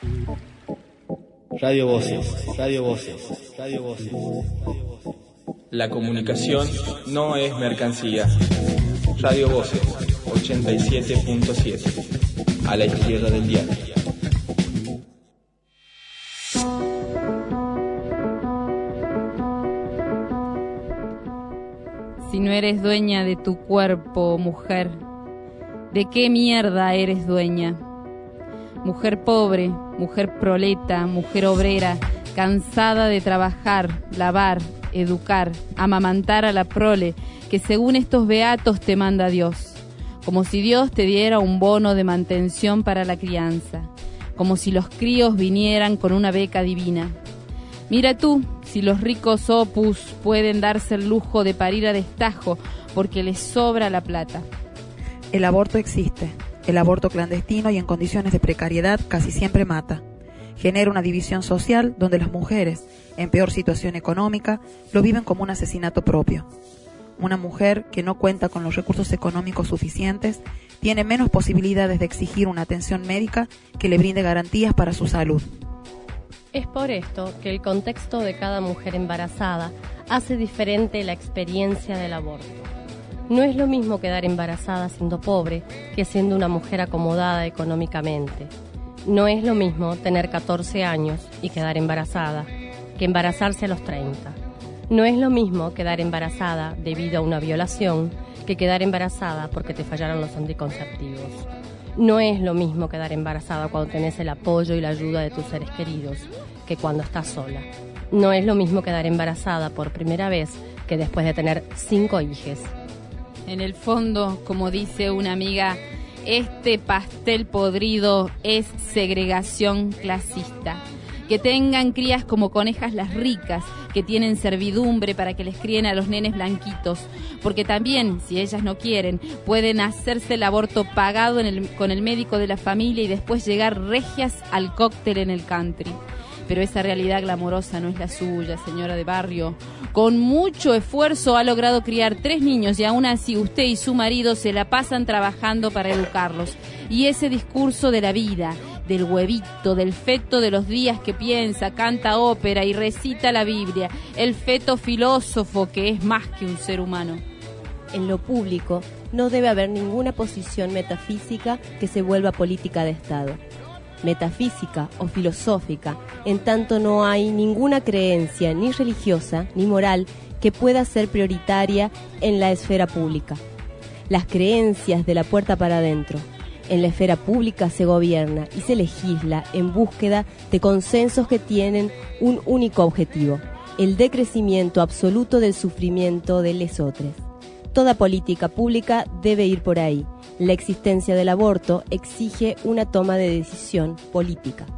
Radio Voces, Radio Voces, Radio Voces. La comunicación no es mercancía. Radio Voces, 87.7, a la izquierda del diario. Si no eres dueña de tu cuerpo, mujer, ¿de qué mierda eres dueña? Mujer pobre, mujer proleta, mujer obrera, cansada de trabajar, lavar, educar, amamantar a la prole, que según estos beatos te manda Dios, como si Dios te diera un bono de mantención para la crianza, como si los críos vinieran con una beca divina. Mira tú, si los ricos opus pueden darse el lujo de parir a destajo porque les sobra la plata. El aborto existe. El aborto clandestino y en condiciones de precariedad casi siempre mata. Genera una división social donde las mujeres, en peor situación económica, lo viven como un asesinato propio. Una mujer que no cuenta con los recursos económicos suficientes tiene menos posibilidades de exigir una atención médica que le brinde garantías para su salud. Es por esto que el contexto de cada mujer embarazada hace diferente la experiencia del aborto. No es lo mismo quedar embarazada siendo pobre que siendo una mujer acomodada económicamente. No es lo mismo tener 14 años y quedar embarazada que embarazarse a los 30. No es lo mismo quedar embarazada debido a una violación que quedar embarazada porque te fallaron los anticonceptivos. No es lo mismo quedar embarazada cuando tenés el apoyo y la ayuda de tus seres queridos que cuando estás sola. No es lo mismo quedar embarazada por primera vez que después de tener 5 hijos. En el fondo, como dice una amiga, este pastel podrido es segregación clasista. Que tengan crías como conejas las ricas, que tienen servidumbre para que les críen a los nenes blanquitos, porque también, si ellas no quieren, pueden hacerse el aborto pagado con el médico de la familia y después llegar regias al cóctel en el country. Pero esa realidad glamorosa no es la suya, señora de barrio. Con mucho esfuerzo ha logrado criar 3 niños y aún así usted y su marido se la pasan trabajando para educarlos. Y ese discurso de la vida, del huevito, del feto de los días que piensa, canta ópera y recita la Biblia, el feto filósofo que es más que un ser humano. En lo público no debe haber ninguna posición metafísica que se vuelva política de Estado. Metafísica o filosófica, en tanto no hay ninguna creencia ni religiosa ni moral que pueda ser prioritaria en la esfera pública. Las creencias de la puerta para adentro. En la esfera pública se gobierna y se legisla en búsqueda de consensos que tienen un único objetivo, el decrecimiento absoluto del sufrimiento de lesotres. Toda política pública debe ir por ahí. La existencia del aborto exige una toma de decisión política.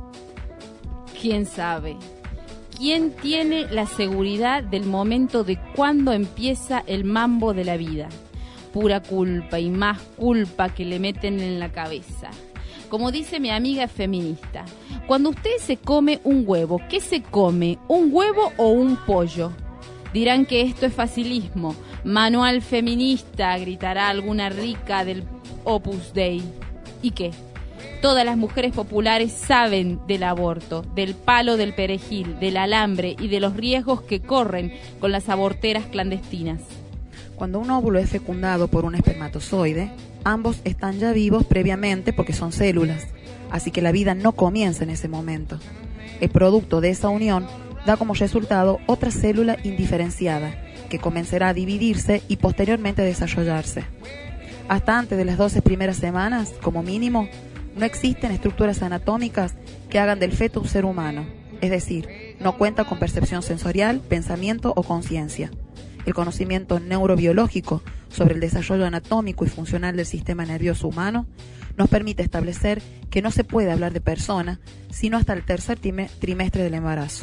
¿Quién sabe? ¿Quién tiene la seguridad del momento de cuándo empieza el mambo de la vida? Pura culpa y más culpa que le meten en la cabeza. Como dice mi amiga feminista, cuando usted se come un huevo, ¿qué se come? ¿Un huevo o un pollo? Dirán que esto es facilismo. Manual feminista, gritará alguna rica del Opus Dei. ¿Y qué? Todas las mujeres populares saben del aborto, del palo del perejil, del alambre y de los riesgos que corren con las aborteras clandestinas. Cuando un óvulo es fecundado por un espermatozoide, ambos están ya vivos previamente porque son células, así que la vida no comienza en ese momento. El producto de esa unión da como resultado otra célula indiferenciada, que comenzará a dividirse y posteriormente a desarrollarse. Hasta antes de las 12 primeras semanas, como mínimo, no existen estructuras anatómicas que hagan del feto un ser humano, es decir, no cuenta con percepción sensorial, pensamiento o conciencia. El conocimiento neurobiológico sobre el desarrollo anatómico y funcional del sistema nervioso humano nos permite establecer que no se puede hablar de persona sino hasta el tercer trimestre del embarazo.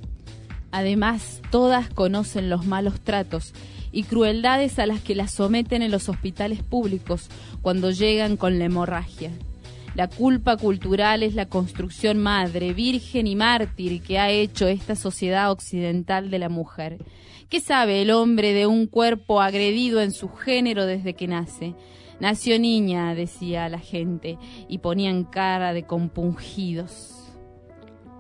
Además, todas conocen los malos tratos y crueldades a las que las someten en los hospitales públicos cuando llegan con la hemorragia. La culpa cultural es la construcción madre, virgen y mártir que ha hecho esta sociedad occidental de la mujer. ¿Qué sabe el hombre de un cuerpo agredido en su género desde que nace? Nació niña, decía la gente, y ponían cara de compungidos.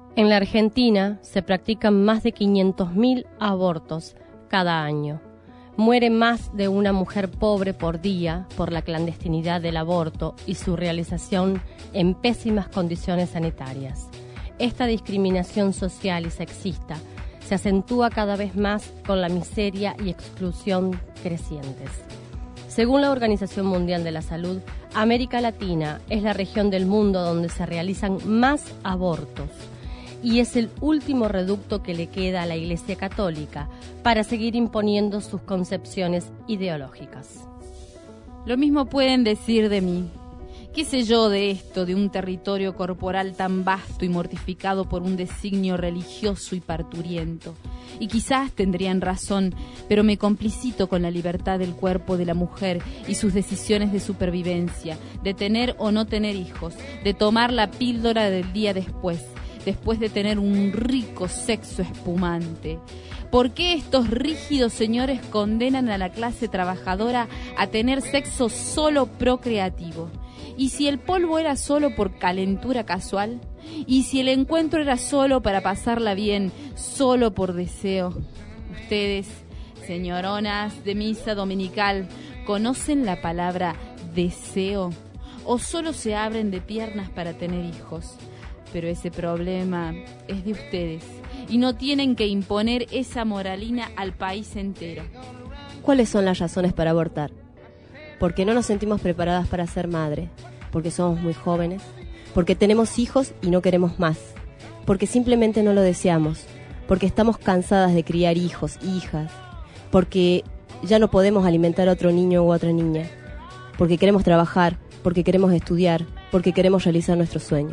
En la Argentina se practican más de 500.000 abortos cada año. Muere más de una mujer pobre por día por la clandestinidad del aborto y su realización en pésimas condiciones sanitarias. Esta discriminación social y sexista se acentúa cada vez más con la miseria y exclusión crecientes. Según la Organización Mundial de la Salud, América Latina es la región del mundo donde se realizan más abortos y es el último reducto que le queda a la Iglesia Católica para seguir imponiendo sus concepciones ideológicas. Lo mismo pueden decir de mí. ¿Qué sé yo de esto, de un territorio corporal tan vasto y mortificado por un designio religioso y parturiento? Y quizás tendrían razón, pero me complicito con la libertad del cuerpo de la mujer y sus decisiones de supervivencia, de tener o no tener hijos, de tomar la píldora del día después de tener un rico sexo espumante. ¿Por qué estos rígidos señores condenan a la clase trabajadora a tener sexo solo procreativo? ¿Y si el polvo era solo por calentura casual? ¿Y si el encuentro era solo para pasarla bien, solo por deseo? Ustedes, señoronas de misa dominical, ¿conocen la palabra deseo? ¿O solo se abren de piernas para tener hijos? Pero ese problema es de ustedes y no tienen que imponer esa moralina al país entero. ¿Cuáles son las razones para abortar? Porque no nos sentimos preparadas para ser madre, porque somos muy jóvenes, porque tenemos hijos y no queremos más, porque simplemente no lo deseamos, porque estamos cansadas de criar hijos, hijas, porque ya no podemos alimentar a otro niño u otra niña, porque queremos trabajar, porque queremos estudiar, porque queremos realizar nuestros sueños.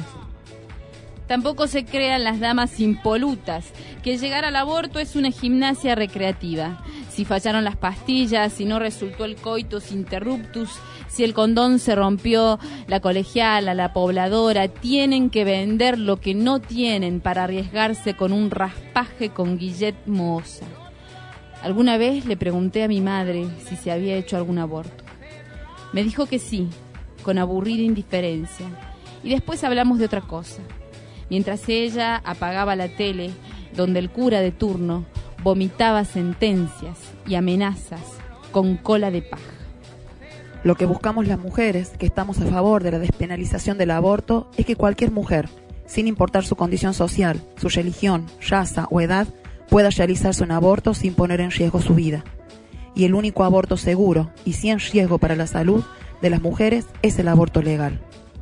Tampoco se crean las damas impolutas, que llegar al aborto es una gimnasia recreativa. Si fallaron las pastillas, si no resultó el coitus interruptus, si el condón se rompió, la colegiala, la pobladora, tienen que vender lo que no tienen para arriesgarse con un raspaje con Guillet Moosa. Alguna vez le pregunté a mi madre si se había hecho algún aborto. Me dijo que sí, con aburrida indiferencia. Y después hablamos de otra cosa. Mientras ella apagaba la tele, donde el cura de turno vomitaba sentencias y amenazas con cola de paja. Lo que buscamos las mujeres, que estamos a favor de la despenalización del aborto, es que cualquier mujer, sin importar su condición social, su religión, raza o edad, pueda realizarse un aborto sin poner en riesgo su vida. Y el único aborto seguro y sin riesgo para la salud de las mujeres es el aborto legal.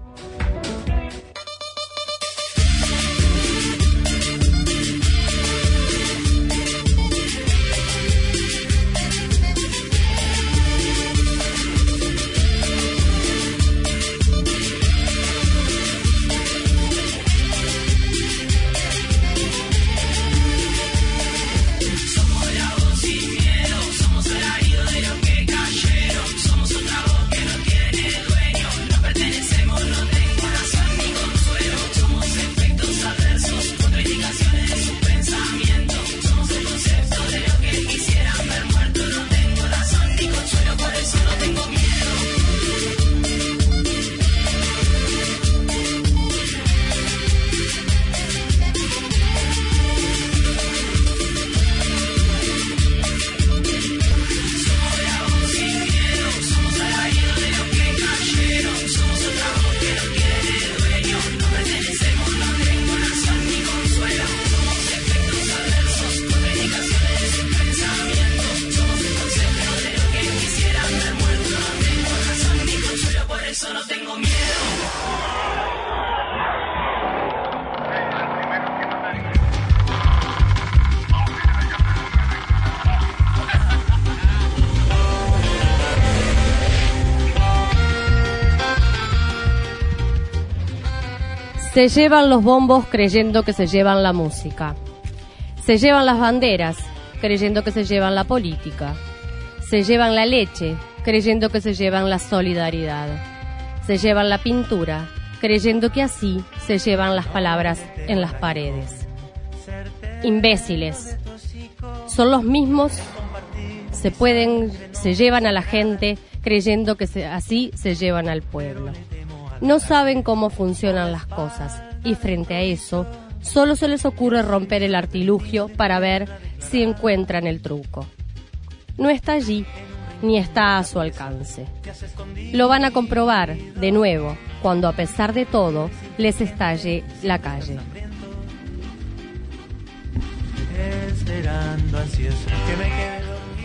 Se llevan los bombos creyendo que se llevan la música. Se llevan las banderas creyendo que se llevan la política. Se llevan la leche creyendo que se llevan la solidaridad. Se llevan la pintura creyendo que así se llevan las palabras en las paredes. Imbéciles. Son los mismos, se llevan a la gente creyendo que así se llevan al pueblo. No saben cómo funcionan las cosas y frente a eso solo se les ocurre romper el artilugio para ver si encuentran el truco. No está allí, ni está a su alcance. Lo van a comprobar, de nuevo, cuando a pesar de todo, les estalle la calle. Esperando ansioso que me quede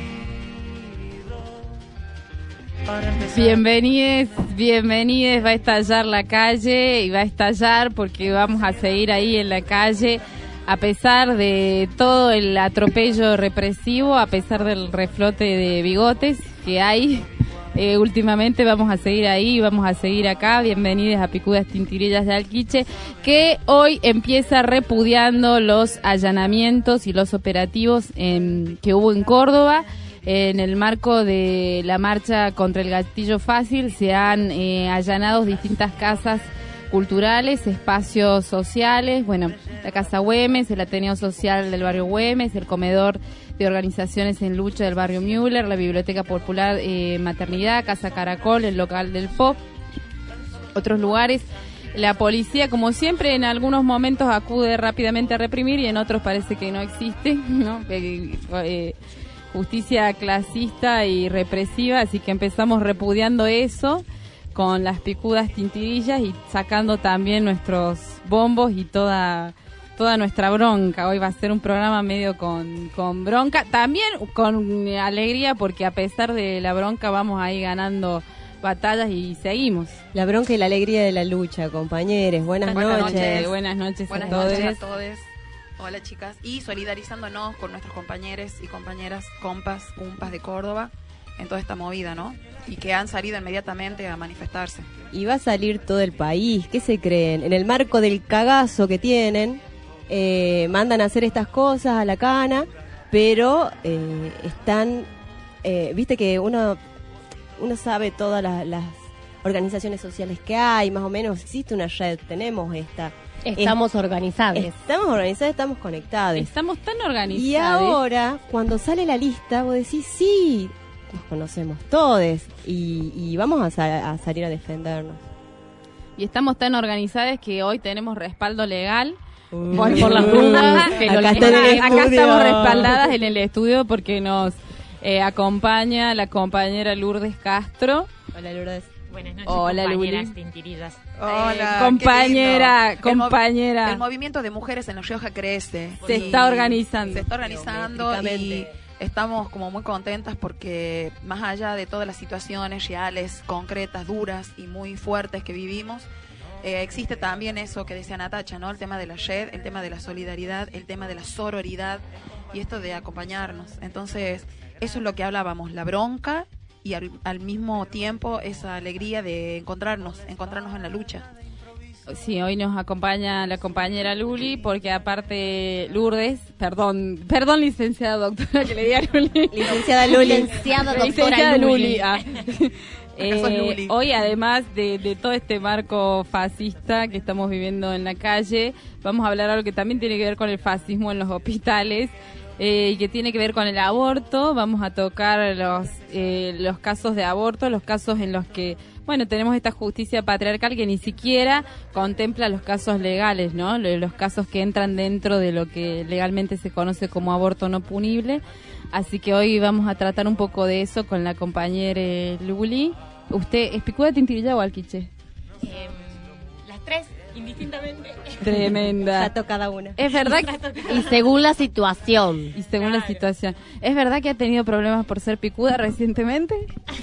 dormido para empezar. Bienvenides, va a estallar la calle y va a estallar porque vamos a seguir ahí en la calle a pesar de todo el atropello represivo, a pesar del reflote de bigotes que hay. Últimamente vamos a seguir ahí, vamos a seguir acá. Bienvenidos a Picudas Tintirillas de Alquiche, que hoy empieza repudiando los allanamientos y los operativos que hubo en Córdoba. En el marco de la marcha contra el gatillo fácil se han allanado distintas casas culturales, espacios sociales, bueno, la Casa Güemes, el Ateneo Social del barrio Güemes, el comedor de organizaciones en lucha del barrio Müller, la Biblioteca Popular Maternidad, Casa Caracol, el local del POP, otros lugares. La policía, como siempre, en algunos momentos acude rápidamente a reprimir y en otros parece que no existe, ¿no? Justicia clasista y represiva, así que empezamos repudiando eso con las picudas tintirillas y sacando también nuestros bombos y toda nuestra bronca. Hoy va a ser un programa medio con bronca, también con alegría, porque a pesar de la bronca vamos ahí ganando batallas y seguimos. La bronca y la alegría de la lucha, compañeros. Buenas noches. Buenas noches Buenas a todos. noches a todos. Hola, chicas. Y solidarizándonos con nuestros compañeros y compañeras, compas, cumpas de Córdoba en toda esta movida, ¿no? Y que han salido inmediatamente a manifestarse. Y va a salir todo el país. ¿Qué se creen? En el marco del cagazo que tienen, mandan a hacer estas cosas a la cana, pero están... viste que uno sabe todas las organizaciones sociales que hay, más o menos existe una red, tenemos esta... Estamos organizados. Estamos organizados, estamos conectados. Estamos tan organizados. Y ahora, cuando sale la lista, vos decís, sí, nos conocemos todos y vamos a salir a defendernos. Y estamos tan organizadas que hoy tenemos respaldo legal. Por las dudas, que Acá acá estamos respaldadas en el estudio porque nos acompaña la compañera Lourdes Castro. Hola, Lourdes. Buenas noches, Hola, compañeras Luli. tintirillas. Hola, compañera, qué lindo. compañera. El movimiento de mujeres en La Rioja crece. Se está organizando. Se está organizando y Geométricamente. estamos como muy contentas porque más allá de todas las situaciones reales, concretas, duras y muy fuertes que vivimos, existe también eso que decía Natacha, ¿no? El tema de la red, el tema de la solidaridad, el tema de la sororidad y esto de acompañarnos. Entonces, eso es lo que hablábamos, la bronca y al mismo tiempo esa alegría de encontrarnos en la lucha. Sí, hoy nos acompaña la compañera Luli, porque aparte Lourdes, perdón licenciada doctora, que le diga Luli. Licenciada Luli. Licenciada doctora Licenciada Luli. Luli. Hoy, además de todo este marco fascista que estamos viviendo en la calle, vamos a hablar algo que también tiene que ver con el fascismo en los hospitales, y que tiene que ver con el aborto. Vamos a tocar los casos de aborto, los casos en los que, bueno, tenemos esta justicia patriarcal que ni siquiera contempla los casos legales, ¿no? Los casos que entran dentro de lo que legalmente se conoce como aborto no punible. Así que hoy vamos a tratar un poco de eso con la compañera Luli. ¿Usted es picuda, tintirilla o alquiche? Las tres, indistintamente. Tremenda. Trato cada una. Es verdad Y según la situación. y según la situación. ¿Es verdad que ha tenido problemas por ser picuda recientemente?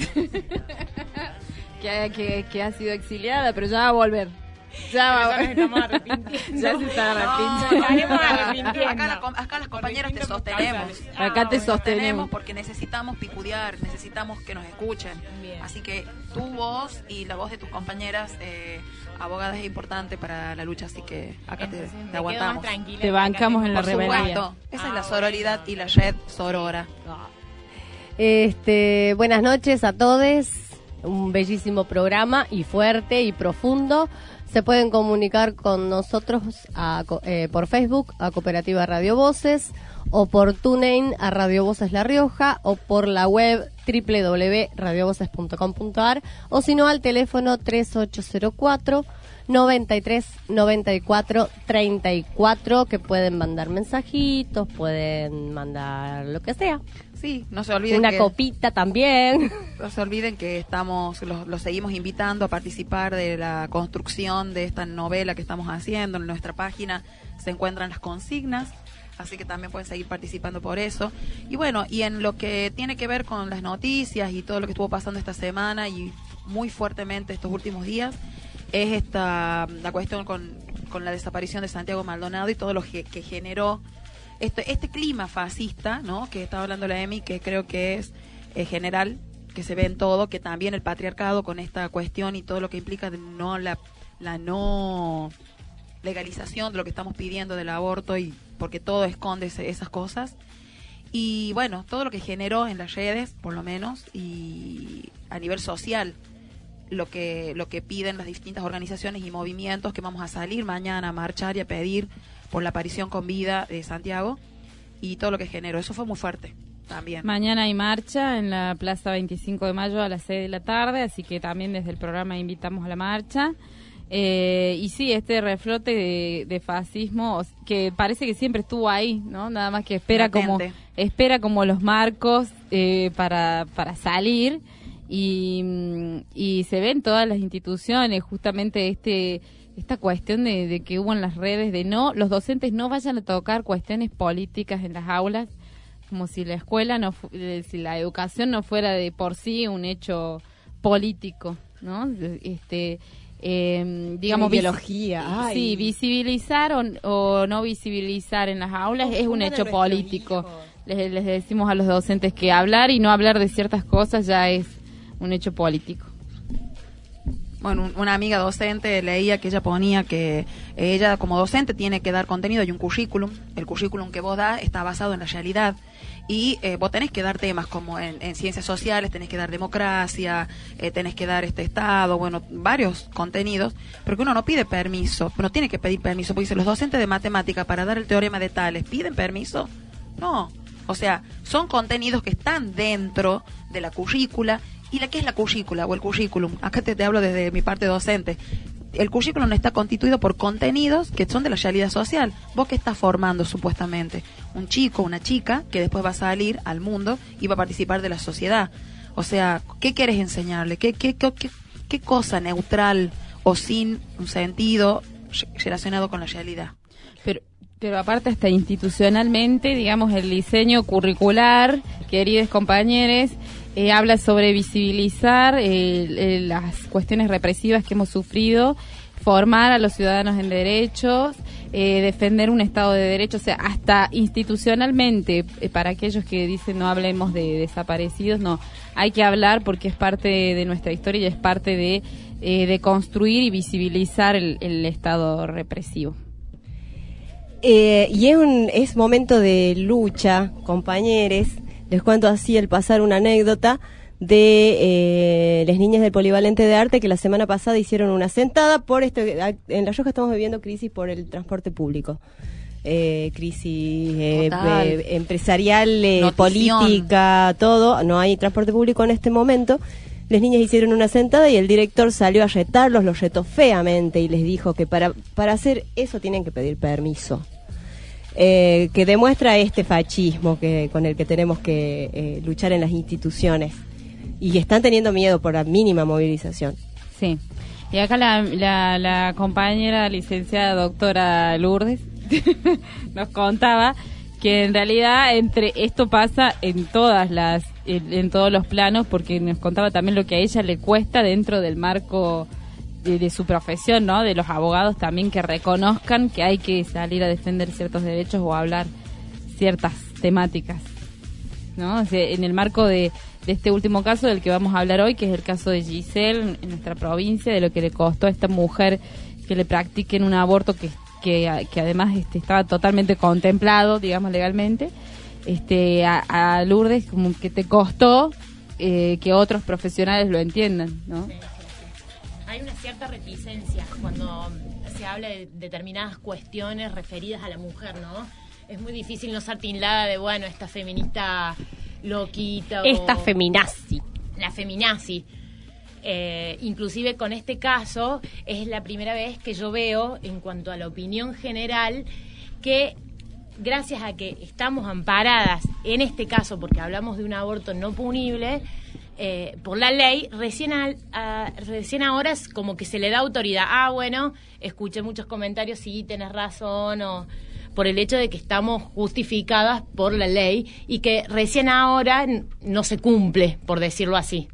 que ha sido exiliada, pero ya va a volver. Ya va a Nos estamos arrepintiendo. Ya se está arrepintiendo. No, estaremos arrepintiendo. Acá las compañeras te sostenemos. Acá te sostenemos. Porque necesitamos picudear, necesitamos que nos escuchen. Bien. Así que tu voz y la voz de tus compañeras abogadas es importante para la lucha, así que acá Entonces, me te quedo aguantamos. más tranquila Te porque acá bancamos en la Por rebeldía. supuesto, esa es la sororidad y la red sorora. Buenas noches a todos. Un bellísimo programa y fuerte y profundo. Se pueden comunicar con nosotros por Facebook a Cooperativa Radio Voces, o por TuneIn a Radio Voces La Rioja, o por la web www.radiovoces.com.ar, o si no al teléfono 3804 93 94 34, que pueden mandar mensajitos, pueden mandar lo que sea. Sí, no se olviden Una copita también. No se olviden que los seguimos invitando a participar de la construcción de esta novela que estamos haciendo. En nuestra página se encuentran las consignas, así que también pueden seguir participando por eso. Y bueno, y en lo que tiene que ver con las noticias y todo lo que estuvo pasando esta semana y muy fuertemente estos últimos días, es la cuestión con la desaparición de Santiago Maldonado y todo lo que generó este clima fascista, ¿no? Que estaba hablando la Emi, que creo que es general, que se ve en todo, que también el patriarcado con esta cuestión y todo lo que implica de la no legalización de lo que estamos pidiendo del aborto, y porque todo esconde esas cosas. Y bueno, todo lo que generó en las redes, por lo menos, y a nivel social, lo que piden las distintas organizaciones y movimientos, que vamos a salir mañana a marchar y a pedir por la aparición con vida de Santiago, y todo lo que generó. Eso fue muy fuerte también. Mañana hay marcha en la Plaza 25 de Mayo a las 6 de la tarde, así que también desde el programa invitamos a la marcha. Y sí, este reflote de fascismo que parece que siempre estuvo ahí, ¿no? Nada más que espera como los marcos para salir. Y se ve en todas las instituciones justamente esta cuestión de que hubo en las redes de los docentes no vayan a tocar cuestiones políticas en las aulas, como si la escuela si la educación no fuera de por sí un hecho político, ¿no? Digamos, ideología. Sí, visibilizar o no visibilizar en las aulas es un hecho político. Les decimos a los docentes que hablar y no hablar de ciertas cosas ya es un hecho político. Bueno, una amiga docente leía que ella ponía que ella como docente tiene que dar contenido y un currículum. El currículum que vos das está basado en la realidad. Y vos tenés que dar temas como en ciencias sociales, tenés que dar democracia, tenés que dar Estado, bueno, varios contenidos, pero que uno no pide permiso, uno tiene que pedir permiso, porque dice, los docentes de matemática para dar el teorema de Tales, ¿piden permiso? No, o sea, son contenidos que están dentro de la currícula. ¿Y qué es la currícula o el currículum? Acá te hablo desde mi parte docente. El currículum está constituido por contenidos que son de la realidad social. ¿Vos qué estás formando supuestamente? Un chico, una chica, que después va a salir al mundo y va a participar de la sociedad. O sea, ¿qué quieres enseñarle? ¿Qué cosa neutral o sin un sentido relacionado con la realidad? Pero aparte hasta institucionalmente, digamos, el diseño curricular, queridos compañeros, habla sobre visibilizar las cuestiones represivas que hemos sufrido, formar a los ciudadanos en derechos, defender un Estado de Derecho, o sea, hasta institucionalmente, para aquellos que dicen no hablemos de desaparecidos, no, hay que hablar porque es parte de nuestra historia y es parte de construir y visibilizar el Estado represivo. Y es momento de lucha, compañeros. Les cuento así el pasar una anécdota de las niñas del Polivalente de Arte, que la semana pasada hicieron una sentada por en La Rioja estamos viviendo crisis por el transporte público, crisis empresarial, política, todo, no hay transporte público en este momento. Las niñas hicieron una sentada y el director salió a retarlos, los retó feamente y les dijo que para hacer eso tienen que pedir permiso. Que demuestra este fascismo con el que tenemos que luchar en las instituciones, y están teniendo miedo por la mínima movilización. Sí, y acá la compañera licenciada doctora Lourdes nos contaba que en realidad esto pasa en todos los planos, porque nos contaba también lo que a ella le cuesta dentro del marco de su profesión, ¿no? De los abogados también, que reconozcan que hay que salir a defender ciertos derechos o hablar ciertas temáticas, ¿no? O sea, en el marco de este último caso del que vamos a hablar hoy, que es el caso de Giselle en nuestra provincia, de lo que le costó a esta mujer que le practiquen un aborto que además estaba totalmente contemplado, digamos, legalmente. A Lourdes como que te costó que otros profesionales lo entiendan, ¿no? Sí. Hay una cierta reticencia cuando se habla de determinadas cuestiones referidas a la mujer, ¿no? Es muy difícil no ser tildada de, bueno, esta feminista loquita. Esta feminazi. La feminazi. inclusive con este caso es la primera vez que yo veo, en cuanto a la opinión general, que gracias a que estamos amparadas en este caso, porque hablamos de un aborto no punible por la ley, recién ahora es como que se le da autoridad. Bueno, escuché muchos comentarios, sí, tenés razón, o por el hecho de que estamos justificadas por la ley y que recién ahora no se cumple, por decirlo así.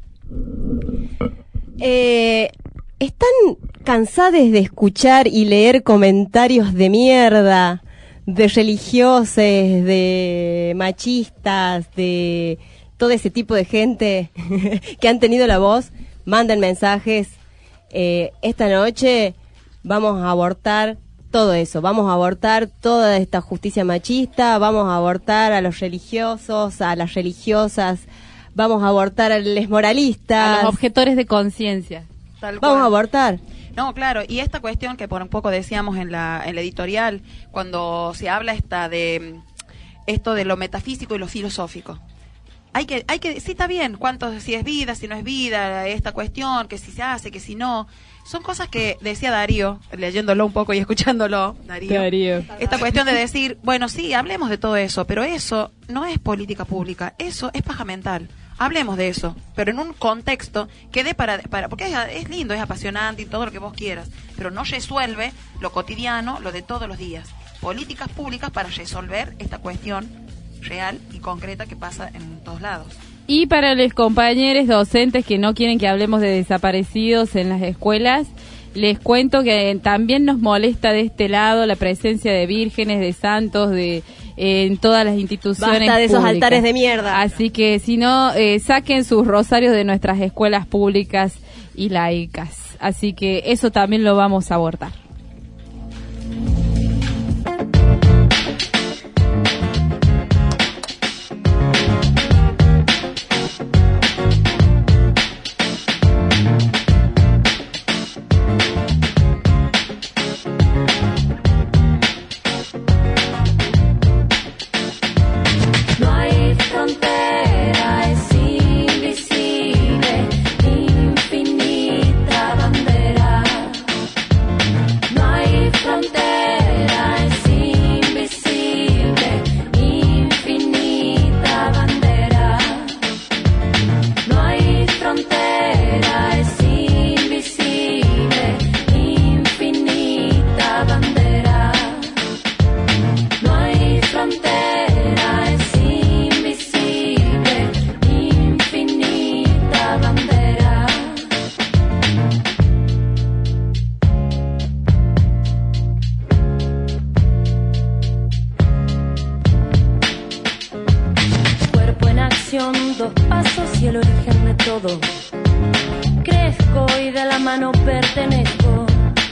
¿Están cansadas de escuchar y leer comentarios de mierda, de religiosas, de machistas, de todo ese tipo de gente que han tenido la voz? Manden mensajes. Esta noche vamos a abortar todo eso, vamos a abortar toda esta justicia machista, vamos a abortar a los religiosos, a las religiosas, vamos a abortar a los moralistas, a los objetores de conciencia. Vamos a abortar. No, claro, y esta cuestión que por un poco decíamos en la editorial, cuando se habla de esto de lo metafísico y lo filosófico. Hay que, sí, está bien, si es vida, si no es vida, esta cuestión, que si se hace, que si no. Son cosas que decía Darío, leyéndolo un poco y escuchándolo, Darío. Esta cuestión de decir, bueno, sí, hablemos de todo eso, pero eso no es política pública, eso es paja mental. Hablemos de eso, pero en un contexto que dé para porque es lindo, es apasionante y todo lo que vos quieras, pero no resuelve lo cotidiano, lo de todos los días. Políticas públicas para resolver esta cuestión real y concreta que pasa en todos lados. Y para los compañeros docentes que no quieren que hablemos de desaparecidos en las escuelas, les cuento que también nos molesta de este lado la presencia de vírgenes, de santos, en todas las instituciones Basta de esos públicas. Altares de mierda. Así que si no, saquen sus rosarios de nuestras escuelas públicas y laicas. Así que eso también lo vamos a abordar. Dos pasos y el origen de todo. Crezco y de la mano pertenezco.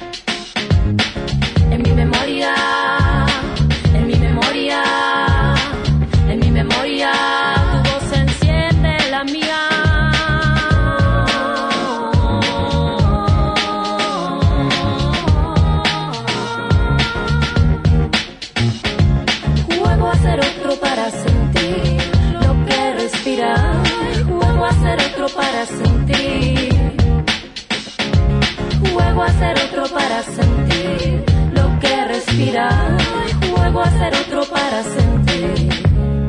En mi memoria, en mi memoria, en mi memoria, tu voz enciende la mía. Juego a ser otro para sentir lo que respirar. Juego a ser otro para sentir. Juego a ser otro para sentir lo que respirar. Juego a ser otro para sentir.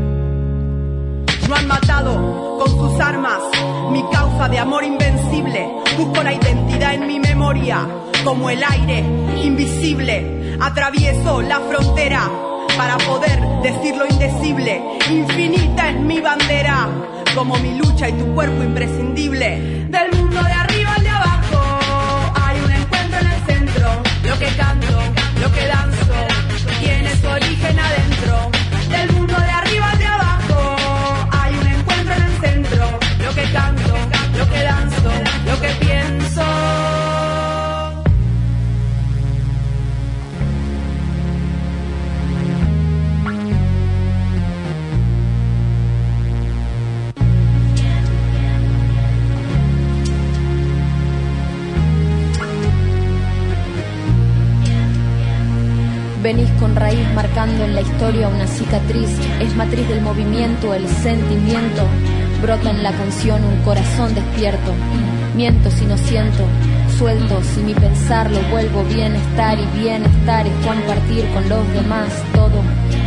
No han matado con sus armas mi causa de amor invencible. Busco la identidad en mi memoria, como el aire invisible. Atravieso la frontera para poder decir lo indecible. Infinita es mi bandera, como mi lucha y tu cuerpo imprescindible. Del mundo de arriba al de abajo hay un encuentro en el centro. Lo que canto, lo que danzo, tiene su origen adentro. Del mundo de arriba al de abajo hay un encuentro en el centro. Lo que canto, lo que danzo, lo que pienso. Venís con raíz marcando en la historia una cicatriz. Es matriz del movimiento, el sentimiento. brota en la canción un corazón despierto. Miento si no siento, suelto si mi pensar lo vuelvo bienestar, y bienestar es compartir con los demás todo.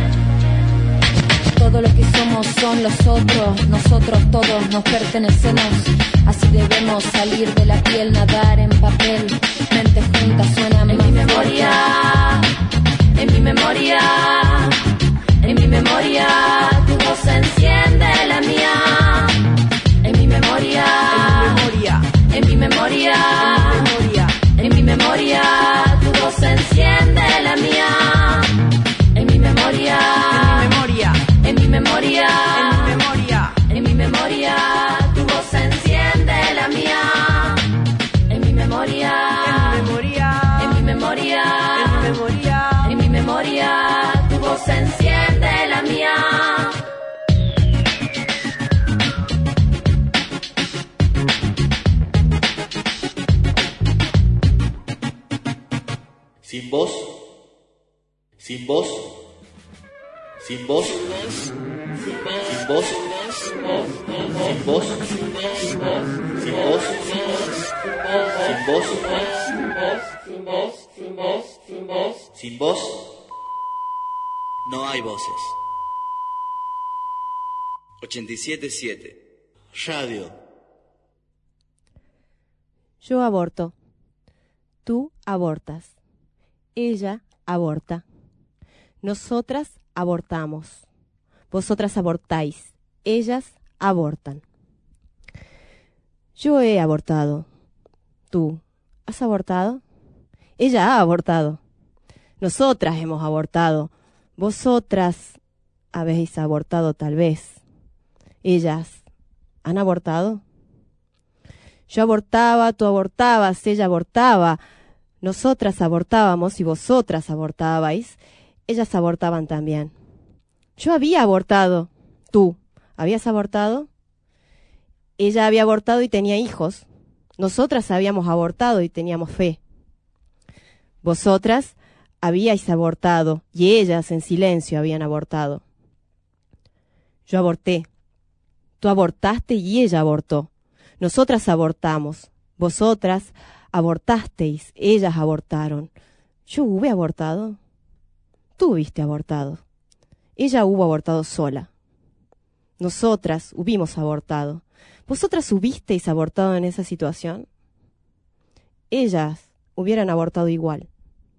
Todo lo que somos son los otros, nosotros todos nos pertenecemos. Así debemos salir de la piel, nadar en papel. Mente junta suena en mi memoria, en mi memoria, en mi memoria. Tu voz enciende la mía, en mi memoria, en mi memoria, en mi memoria. Tu voz enciende la mía, en mi memoria, en mi memoria, en mi memoria. Tu voz enciende la mía, en mi memoria, en mi memoria, en mi memoria. Tu voz enciende la mía. Sin voz, sin voz, sin voz, sin voz, sin voz, sin voz, sin voz, no hay voces. 87.7 Radio. Yo aborto. Tú abortas. Ella aborta. Nosotras abortamos. Vosotras abortáis. Ellas abortan. Yo he abortado. ¿Tú has abortado? Ella ha abortado. Nosotras hemos abortado. Vosotras habéis abortado tal vez. Ellas han abortado. Yo abortaba, tú abortabas, ella abortaba. Nosotras abortábamos y vosotras abortabais. Ellas abortaban también. Yo había abortado. ¿Tú habías abortado? Ella había abortado y tenía hijos. Nosotras habíamos abortado y teníamos fe. Vosotras habíais abortado y ellas en silencio habían abortado. Yo aborté. Tú abortaste y ella abortó. Nosotras abortamos. Vosotras abortasteis, ellas abortaron. Yo hube abortado. Tú hubiste abortado. Ella hubo abortado sola. Nosotras hubimos abortado. ¿Vosotras hubisteis abortado en esa situación? Ellas hubieran abortado igual.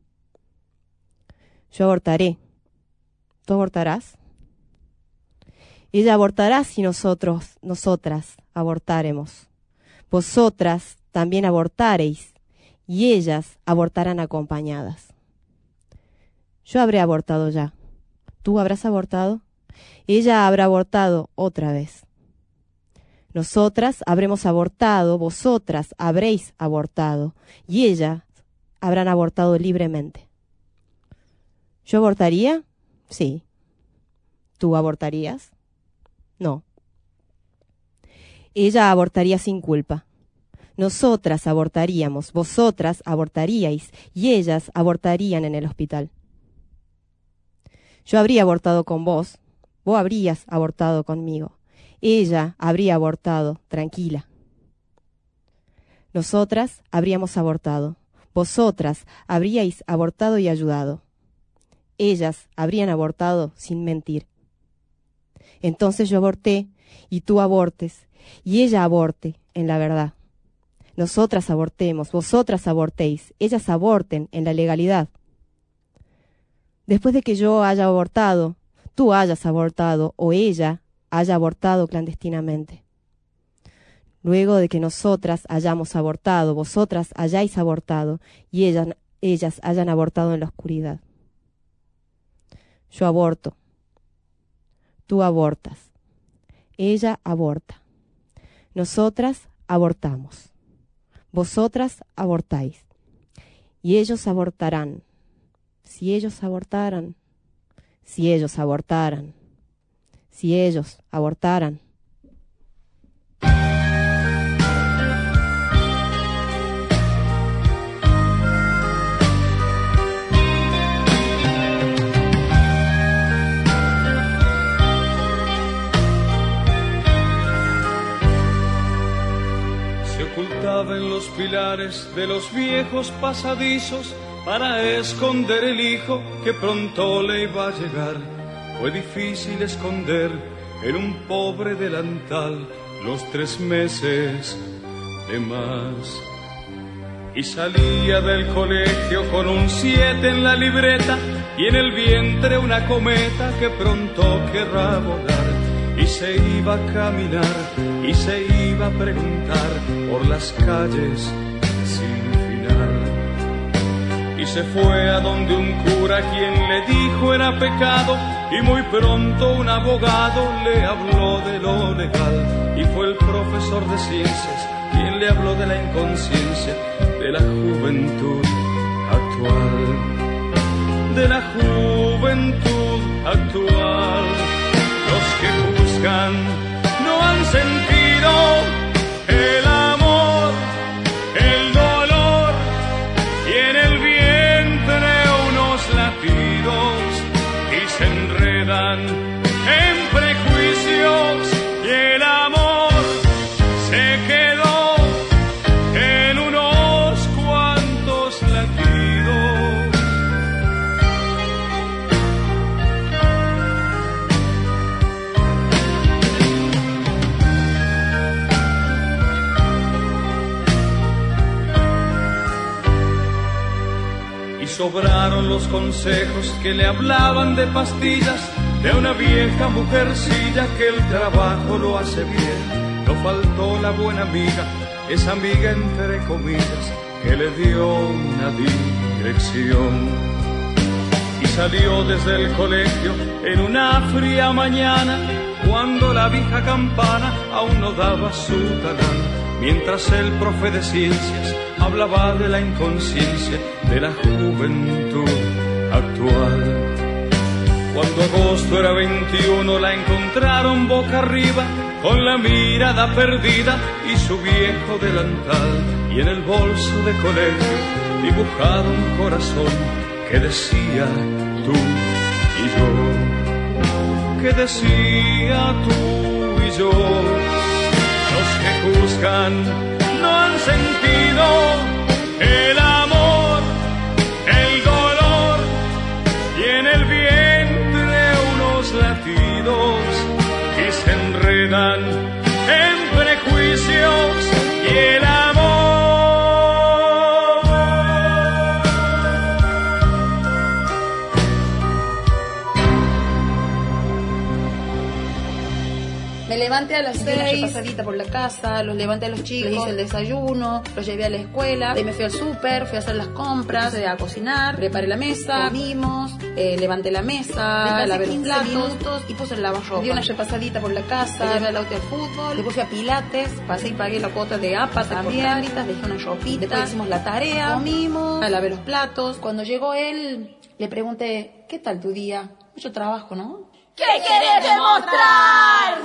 Yo abortaré. ¿Tú abortarás? Ella abortará si nosotras abortáremos. Vosotras también abortaréis y ellas abortarán acompañadas. Yo habré abortado ya. ¿Tú habrás abortado? Ella habrá abortado otra vez. Nosotras habremos abortado, vosotras habréis abortado y ellas habrán abortado libremente. ¿Yo abortaría? Sí. ¿Tú abortarías? No. Ella abortaría sin culpa. Nosotras abortaríamos, vosotras abortaríais y ellas abortarían en el hospital. Yo habría abortado con vos, vos habrías abortado conmigo. Ella habría abortado tranquila. Nosotras habríamos abortado, vosotras habríais abortado y ayudado. Ellas habrían abortado sin mentir. Entonces yo aborté y tú abortes y ella aborte en la verdad. Nosotras abortemos, vosotras abortéis, ellas aborten en la legalidad. Después de que yo haya abortado, tú hayas abortado o ella haya abortado clandestinamente. Luego de que nosotras hayamos abortado, vosotras hayáis abortado y ellas hayan abortado en la oscuridad. Yo aborto. Tú abortas. Ella aborta. Nosotras abortamos. Vosotras abortáis. Y ellos abortarán. Si ellos abortaran. Si ellos abortaran. Si ellos abortaran. pilares de los viejos pasadizos para esconder el hijo que pronto le iba a llegar. Fue difícil esconder en un pobre delantal los 3 meses de más. Y salía del colegio con un 7 en la libreta y en el vientre una cometa que pronto querrá volar. Y se iba a caminar y se iba a preguntar por las calles sin final. Y se fue a donde un cura quien le dijo era pecado, y muy pronto un abogado le habló de lo legal. Y fue el profesor de ciencias quien le habló de la inconsciencia de la juventud actual, de la juventud actual. Los que juzgan no han sentido el amor, el dolor, y en el vientre unos latidos y se enredan en prejuicios, y el amor se quedó en unos cuantos latidos. Y sobraron los consejos que le hablaban de pastillas, de una vieja mujercilla que el trabajo lo hace bien. No faltó la buena amiga, esa amiga entre comillas, que le dio una dirección. Y salió desde el colegio en una fría mañana, cuando la vieja campana aún no daba su talán, mientras el profe de ciencias hablaba de la inconsciencia de la juventud actual. Cuando agosto era 21 la encontraron boca arriba, con la mirada perdida y su viejo delantal, y en el bolso de colegio dibujado un corazón que decía tú y yo, que decía tú y yo. Los que juzgan no han sentido el amor, el dolor, y en el vientre unos latidos y se enredan en prejuicios, y el amor me levanté a las 6, pasadita por la casa, los levanté a los chicos, les hice el desayuno, los llevé a la escuela, de ahí me fui al súper, fui a hacer las compras, a cocinar, preparé la mesa, comimos, levanté la mesa, lavé los platos y puse el lavarropa. Di una repasadita por la casa, llevé al auto de fútbol, después fui a Pilates, pasé y pagué la cuota de APA también, dejé una ropita, después hicimos la tarea, comimos, lavé los platos. Cuando llegó él, le pregunté, ¿qué tal tu día? Mucho trabajo, ¿no? ¿Qué querés demostrar?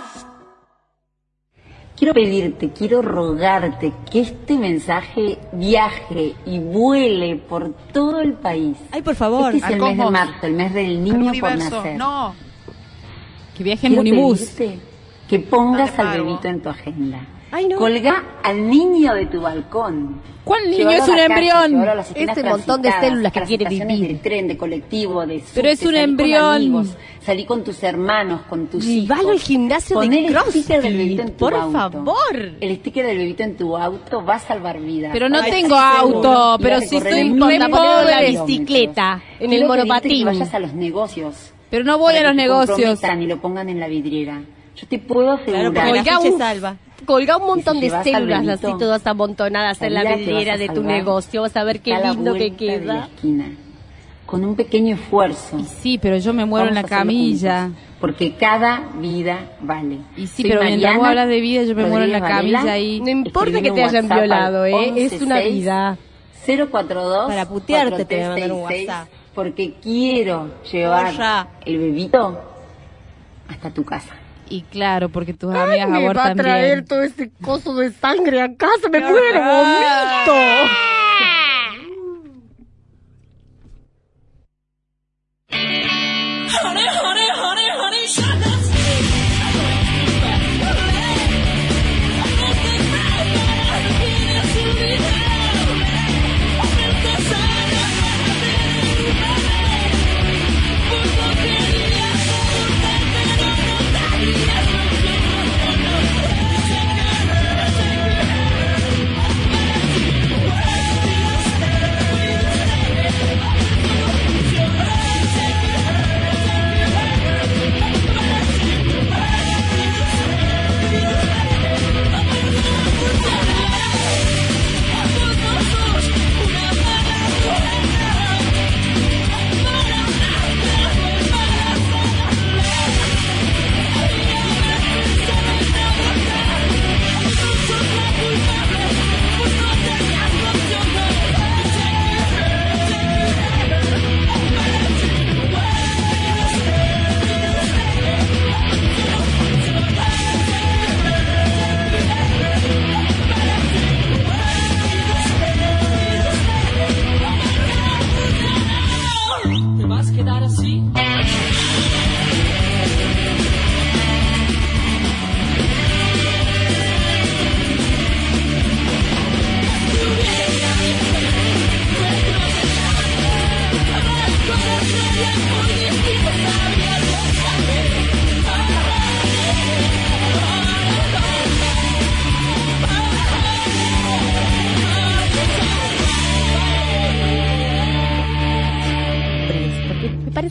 Quiero pedirte, quiero rogarte que este mensaje viaje y vuele por todo el país. Ay, por favor. Este es el mes de marzo, el mes del niño por nacer. No. Que viaje en Quiero Unibus. pedirte que pongas al bebito en tu agenda. Ay, no. Colga al niño de tu balcón. ¿Cuál niño? Llévalo Es un a la calle, embrión. llévalo a las esquinas Este montón de transitadas, células que a las quiere estaciones vivir. de tren, de colectivo, de subte. Pero es un salí embrión. Con amigos, salí con tus hermanos, con tus hijos. Llevalo al gimnasio de Poner el sticker del bebito en CrossFit, tu por auto. favor. El sticker del bebito en tu auto va a salvar vidas. Pero no Ay, tengo sí, auto, seguro. pero Y si vas a recorrer estoy el re mundo Cuando poner la pobre. bicicleta, en el Quiero pedirte monopatín. que vayas a los negocios. Pero no voy para a los que te negocios. comprometan y lo pongan en la vidriera. Yo te puedo asegurar. Claro, porque Colgá la un- salva. Colga un montón Y si de llevas al células bebito, así todas amontonadas en la la vida te vidriera vas a de tu salvar. negocio. Vas a ver qué Está a la lindo que vuelta de la queda. esquina. Con un pequeño esfuerzo. Sí, pero yo me muero en Vamos la a hacerlo camilla. juntos, porque cada vida vale. Y sí, Soy pero mientras Mariana vos hablas de vida, yo me muero en la Rodríguez camilla Varela. y... No importa Escribime que te un hayan WhatsApp violado, al es una 116 vida. 042 Para putearte te voy a mandar un 4366, WhatsApp. porque quiero llevar Oya. el bebito hasta tu casa. Y claro, porque tus amigas me va a abortan traer bien. todo ese coso de sangre a casa, me muero, vomito.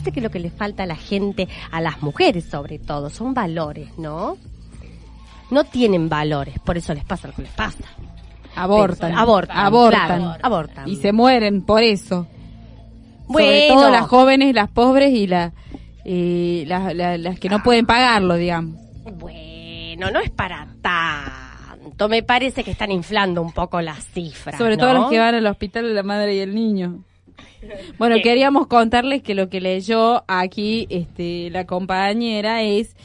parece que lo que le falta a la gente, a las mujeres sobre todo, son valores, ¿no? No tienen valores, por eso les pasa lo que les pasa. Abortan. Abortan. Y se mueren por eso. Bueno. Sobre todo las jóvenes, las pobres y las que no pueden pagarlo, digamos. Bueno, no es para tanto. Me parece que están inflando un poco las cifras, Sobre todo los que van al hospital de la madre y el niño. Bueno, queríamos contarles que lo que leyó aquí la compañera es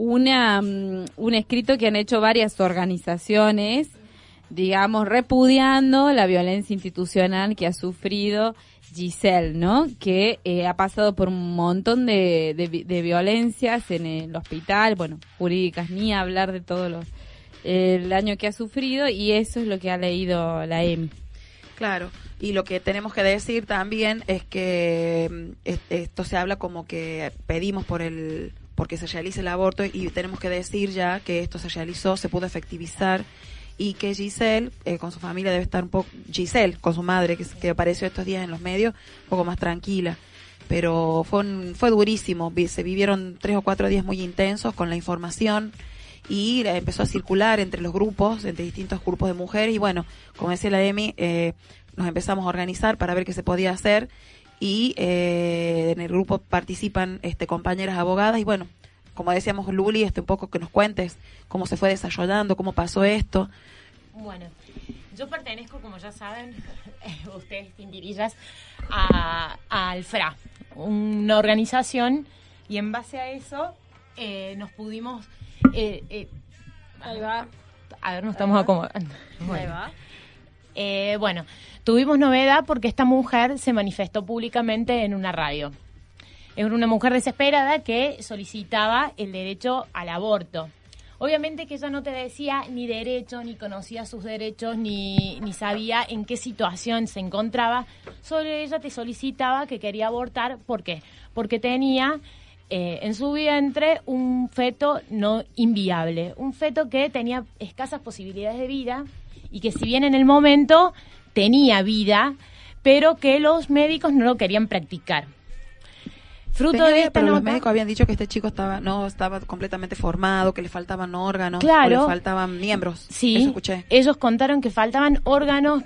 un escrito que han hecho varias organizaciones, digamos, repudiando la violencia institucional que ha sufrido Giselle, ¿no? Que ha pasado por un montón de violencias en el hospital, bueno, jurídicas, ni hablar de todo el daño que ha sufrido, y eso es lo que ha leído la EMI. Claro, y lo que tenemos que decir también es que esto se habla como que pedimos porque se realice el aborto, y tenemos que decir ya que esto se realizó, se pudo efectivizar, y que Giselle con su familia debe estar un poco, Giselle con su madre que apareció estos días en los medios, un poco más tranquila, pero fue durísimo, se vivieron 3 o 4 días muy intensos con la información, y empezó a circular entre los grupos, entre distintos grupos de mujeres, y bueno, como decía la Emi, nos empezamos a organizar para ver qué se podía hacer, y en el grupo participan compañeras abogadas, y bueno, como decíamos, Luli, un poco que nos cuentes cómo se fue desarrollando, cómo pasó esto. Bueno, yo pertenezco, como ya saben, ustedes tindirillas, al FRA, una organización, y en base a eso nos pudimos... ahí va. A ver, nos estamos acomodando. Bueno. Ahí va. Bueno, tuvimos novedad porque esta mujer se manifestó públicamente en una radio. Es una mujer desesperada que solicitaba el derecho al aborto. Obviamente que ella no te decía ni derecho, ni conocía sus derechos, ni sabía en qué situación se encontraba. Solo ella te solicitaba que quería abortar. ¿Por qué? Porque tenía en su vientre un feto no inviable, un feto que tenía escasas posibilidades de vida, y que si bien en el momento tenía vida, pero que los médicos no lo querían practicar. Fruto de esta pero nota, los médicos habían dicho que este chico no estaba completamente formado, que le faltaban órganos, claro, o le faltaban miembros. Sí, eso escuché. Ellos contaron que faltaban órganos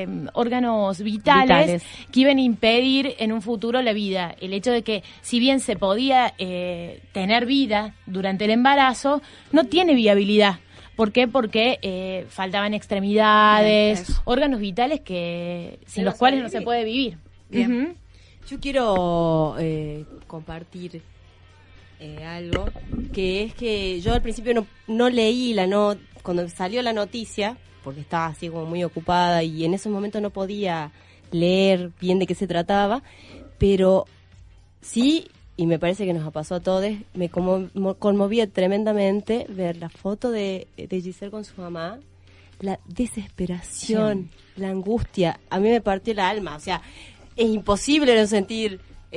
vitales que iban a impedir en un futuro la vida. El hecho de que, si bien se podía tener vida durante el embarazo, no tiene viabilidad. ¿Por qué? Porque faltaban extremidades, órganos vitales sin los cuales no se puede vivir. Bien. Uh-huh. Yo quiero compartir algo, que es que yo al principio no leí cuando salió la noticia, porque estaba así como muy ocupada y en esos momentos no podía leer bien de qué se trataba, pero sí, y me parece que nos pasó a todos, me conmovía tremendamente ver la foto de Giselle con su mamá, la desesperación, la angustia, a mí me partió el alma, o sea, es imposible no sentir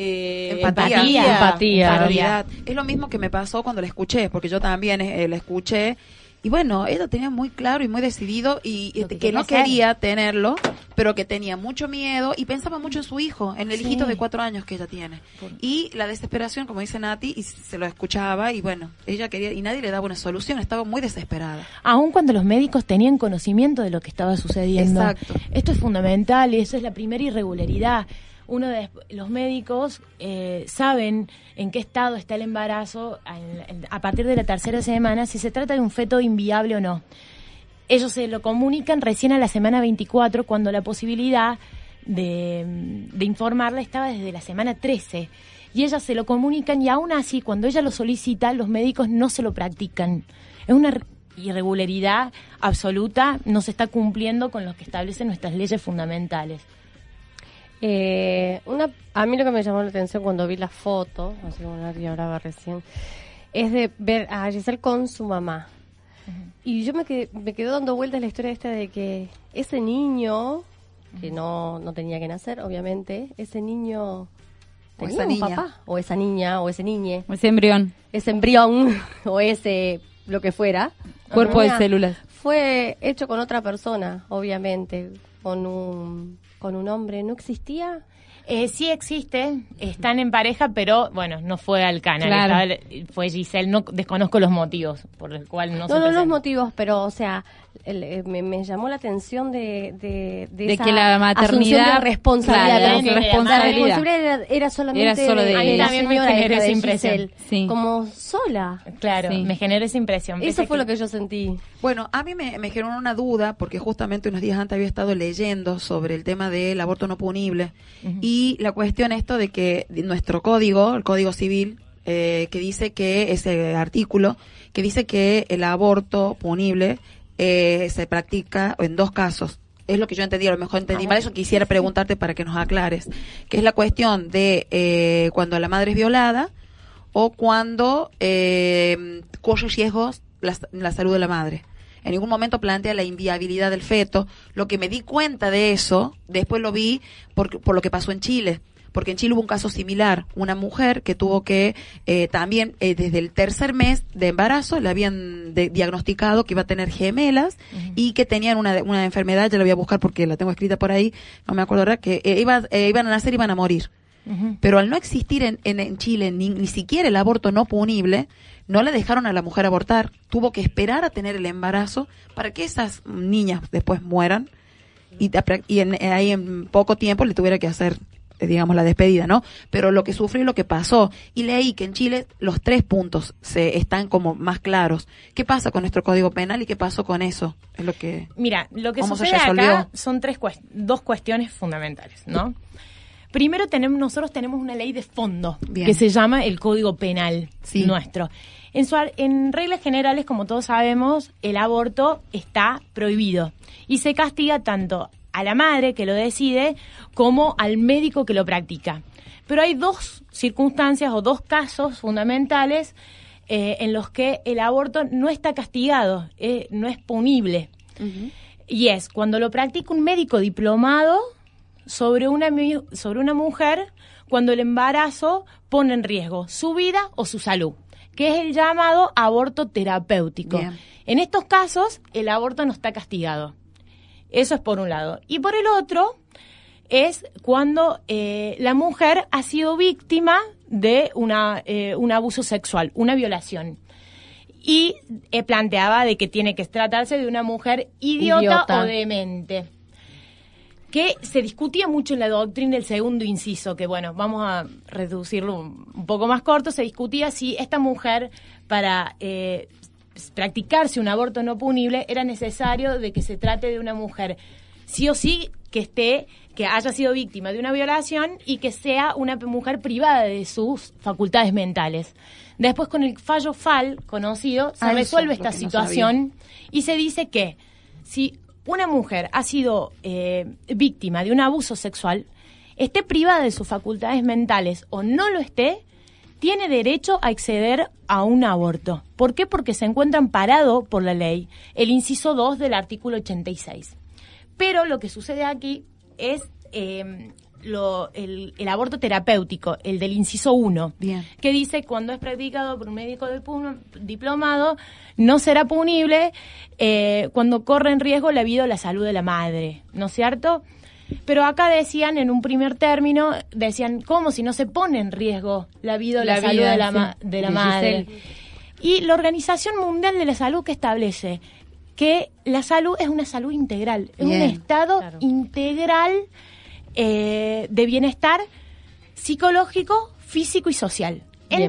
empatía. Es lo mismo que me pasó cuando la escuché, porque yo también la escuché, y bueno, ella tenía muy claro y muy decidido y que no quería tenerlo, pero que tenía mucho miedo y pensaba mucho en su hijo, en el hijito de 4 años que ella tiene. Y la desesperación, como dice Nati, y se lo escuchaba, y bueno, ella quería, y nadie le daba una solución, estaba muy desesperada. Aun cuando los médicos tenían conocimiento de lo que estaba sucediendo. Exacto. Esto es fundamental, y esa es la primera irregularidad. Los médicos saben en qué estado está el embarazo a partir de la 3ª semana, si se trata de un feto inviable o no. Ellos se lo comunican recién a la semana 24, cuando la posibilidad de informarla estaba desde la semana 13. Y ellas se lo comunican, y aún así, cuando ella lo solicita, los médicos no se lo practican. Es una irregularidad absoluta, no se está cumpliendo con lo que establecen nuestras leyes fundamentales. A mí lo que me llamó la atención cuando vi la foto, así como Nati hablaba recién, es de ver a Giselle con su mamá. Uh-huh. Y yo me quedé dando vueltas la historia esta de que ese niño, que no tenía que nacer, obviamente, ese niño tenía esa un niña. papá, o esa niña, o ese niñe. O ese embrión. Ese embrión, o ese lo que fuera. Cuerpo de células. Fue hecho con otra persona, obviamente, con un con un hombre no existía. Sí existe, están en pareja, pero bueno, no fue al canal, Claro. fue Giselle, no desconozco los motivos por los cuales no se No los presentó. motivos, pero o sea, me llamó la atención de esa que la maternidad, asunción de responsabilidad. claro, como que responsabilidad. La responsabilidad era solamente Era solo de la ella. También me señora generó hija esa de impresión. Giselle, Sí. como sola. Claro, Sí. me generó esa impresión. Eso Pese fue lo que yo sentí. Bueno, a mí me generó una duda porque justamente unos días antes había estado leyendo sobre el tema del aborto no punible y la cuestión esto de que nuestro código, el Código Civil, que dice que ese artículo que dice que el aborto punible se practica en 2 casos. Es lo que yo entendí, a lo mejor entendí mal, eso quisiera preguntarte para que nos aclares, que es la cuestión de cuando la madre es violada o cuando corre riesgos la salud de la madre. En ningún momento plantea la inviabilidad del feto. Lo que me di cuenta de eso, después lo vi por lo que pasó en Chile. Porque en Chile hubo un caso similar. Una mujer que tuvo que también desde el 3er mes de embarazo le habían diagnosticado que iba a tener gemelas y que tenían una enfermedad, ya la voy a buscar porque la tengo escrita por ahí, no me acuerdo ahora, que iban a nacer y iban a morir. Pero al no existir en Chile ni siquiera el aborto no punible, no le dejaron a la mujer abortar. Tuvo que esperar a tener el embarazo para que esas niñas después mueran y ahí en poco tiempo le tuviera que hacer, digamos, la despedida, ¿no? Pero lo que sufrió y lo que pasó. Y leí que en Chile los 3 puntos están como más claros. ¿Qué pasa con nuestro Código Penal y qué pasó con eso? Es lo que... Mira, lo que ¿Cómo se sucede resolvió? acá son 2 cuestiones fundamentales, ¿no? Primero nosotros tenemos una ley de fondo Bien. que se llama el Código Penal Sí. nuestro. En reglas generales, como todos sabemos, el aborto está prohibido y se castiga tanto a la madre que lo decide como al médico que lo practica. Pero hay 2 circunstancias o 2 casos fundamentales en los que el aborto no está castigado, no es punible. Y es cuando lo practica un médico diplomado sobre una mujer cuando el embarazo pone en riesgo su vida o su salud, que es el llamado aborto terapéutico. Bien. En estos casos, el aborto no está castigado. Eso es por un lado. Y por el otro, es cuando la mujer ha sido víctima de un abuso sexual, una violación. Y planteaba de que tiene que tratarse de una mujer idiota. O demente. Que se discutía mucho en la doctrina del segundo inciso, que bueno, vamos a reducirlo un poco más corto. Se discutía si esta mujer, para practicarse un aborto no punible, era necesario de que se trate de una mujer sí o sí que haya sido víctima de una violación y que sea una mujer privada de sus facultades mentales. Después, con el fallo FAL conocido, se resuelve esta situación y se dice que si una mujer ha sido víctima de un abuso sexual, esté privada de sus facultades mentales o no lo esté, tiene derecho a acceder a un aborto. ¿Por qué? Porque se encuentra amparado por la ley, el inciso 2 del artículo 86. Pero lo que sucede aquí es el aborto terapéutico, el del inciso 1, Bien. que dice cuando es practicado por un médico diplomado, no será punible cuando corre en riesgo la vida o la salud de la madre, ¿no es cierto? Pero acá decían, en un primer término, ¿cómo si no se pone en riesgo la vida o la salud de la madre? Y la Organización Mundial de la Salud, que establece que la salud es una salud integral, es un estado integral de bienestar psicológico, físico y social.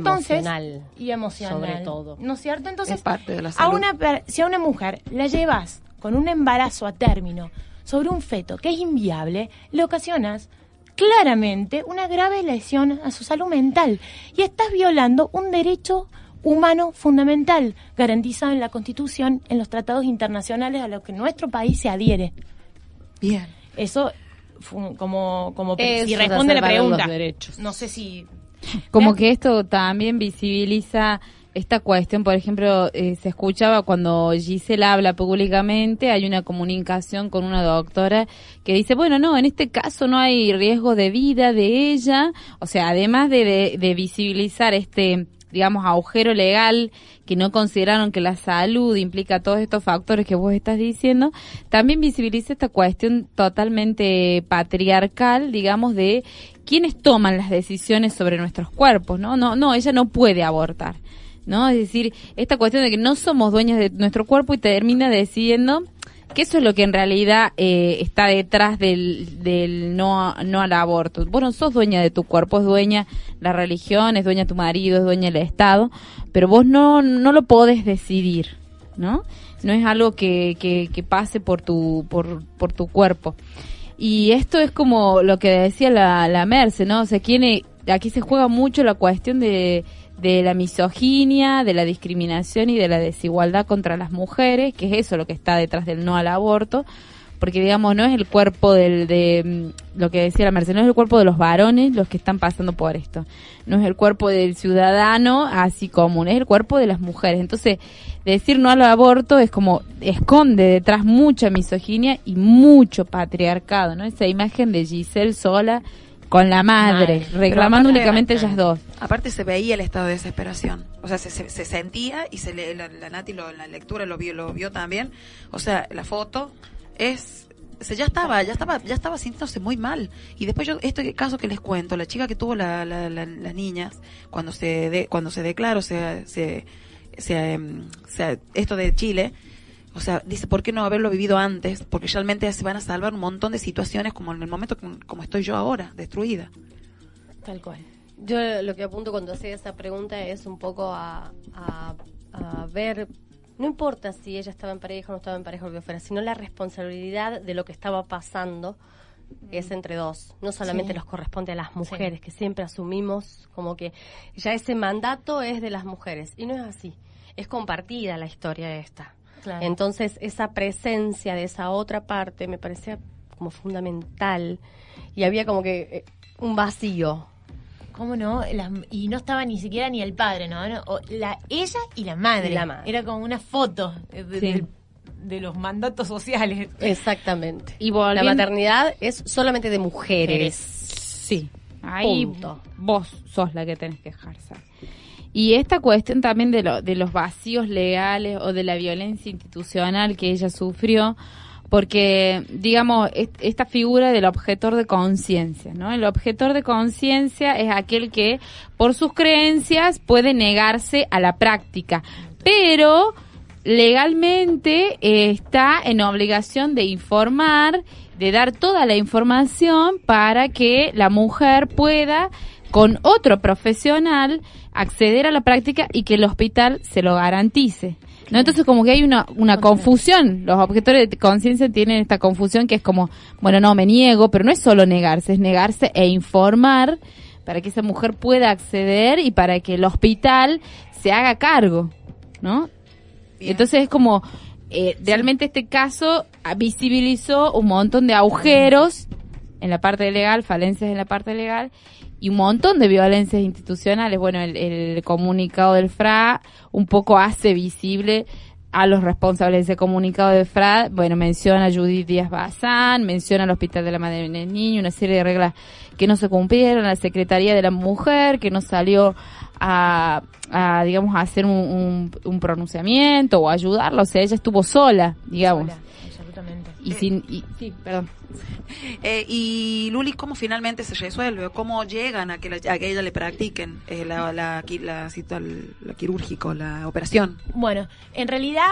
Y emocional. Sobre todo. ¿No es cierto? Entonces, Es parte de la salud. si a una mujer la llevas con un embarazo a término sobre un feto que es inviable, le ocasionas claramente una grave lesión a su salud mental y estás violando un derecho humano fundamental garantizado en la Constitución, en los tratados internacionales a los que nuestro país se adhiere. Bien. Eso como Eso si es responde hacer la valer los pregunta. derechos. No sé si Como que esto también visibiliza esta cuestión. Por ejemplo, se escuchaba cuando Giselle habla públicamente, hay una comunicación con una doctora que dice, bueno, no, en este caso no hay riesgo de vida de ella. O sea, además de visibilizar este digamos, agujero legal, que no consideraron que la salud implica todos estos factores que vos estás diciendo, también visibiliza esta cuestión totalmente patriarcal, digamos, de quiénes toman las decisiones sobre nuestros cuerpos, ¿no? No, ella no puede abortar, ¿no? Es decir, esta cuestión de que no somos dueños de nuestro cuerpo y termina decidiendo que eso es lo que en realidad está detrás del no al aborto. Vos no sos dueña de tu cuerpo, es dueña la religión, es dueña tu marido, es dueña el Estado, pero vos no lo podés decidir, ¿no? No es algo que pase por tu cuerpo. Y esto es como lo que decía la Merce, ¿no? O sea, aquí se juega mucho la cuestión de la misoginia, de la discriminación y de la desigualdad contra las mujeres, que es eso lo que está detrás del no al aborto, porque digamos no es el cuerpo de lo que decía la Merce, no es el cuerpo de los varones los que están pasando por esto, no es el cuerpo del ciudadano así común, es el cuerpo de las mujeres. Entonces, decir no al aborto es como esconde detrás mucha misoginia y mucho patriarcado, ¿no? Esa imagen de Giselle sola con la madre, reclamando únicamente ellas dos. Aparte se veía el estado de desesperación, o sea, se sentía y la Nati en la lectura lo vio también, o sea, la foto ya estaba sintiéndose muy mal. Y después este caso que les cuento, la chica que tuvo las niñas, cuando se declaró, esto de Chile, o sea, dice, ¿por qué no haberlo vivido antes? Porque realmente se van a salvar un montón de situaciones como en el momento como estoy yo ahora, destruida. Tal cual. Yo lo que apunto cuando hacía esa pregunta es un poco a ver, no importa si ella estaba en pareja o no estaba en pareja o lo que fuera, sino la responsabilidad de lo que estaba pasando es entre dos. No solamente nos corresponde a las mujeres, que siempre asumimos como que ya ese mandato es de las mujeres. Y no es así. Es compartida la historia esta. Claro. Entonces, esa presencia de esa otra parte me parecía como fundamental y había como que un vacío. ¿Cómo no? Y no estaba ni siquiera ni el padre, ¿no? Ella y la madre. Era como una foto de los mandatos sociales. Exactamente. Y la maternidad es solamente de mujeres. Sí. Ahí vos sos la que tenés que ejercer. Y esta cuestión también de los vacíos legales o de la violencia institucional que ella sufrió, porque, digamos, esta figura del objetor de conciencia, ¿no? El objetor de conciencia es aquel que, por sus creencias, puede negarse a la práctica, pero legalmente está en obligación de informar, de dar toda la información para que la mujer pueda, con otro profesional, acceder a la práctica y que el hospital se lo garantice, ¿no? Entonces como que hay una confusión. Los objetores de conciencia tienen esta confusión que es como, bueno, no, me niego, pero no es solo negarse, es negarse e informar para que esa mujer pueda acceder y para que el hospital se haga cargo, ¿no? Bien. Entonces es como, realmente este caso visibilizó un montón de agujeros en la parte legal, falencias en la parte legal, y un montón de violencias institucionales. Bueno, el comunicado del FRA un poco hace visible a los responsables de ese comunicado del FRA. Bueno, menciona a Judith Díaz Bazán, menciona al Hospital de la Madre y el Niño, una serie de reglas que no se cumplieron, a la Secretaría de la Mujer, que no salió a digamos, a hacer un pronunciamiento o a ayudarla. O sea, ella estuvo sola, digamos. Sola, absolutamente. Sí, perdón. Y Luli, ¿cómo finalmente se resuelve? ¿Cómo llegan a que ella le practiquen la quirúrgico, la operación? Bueno, en realidad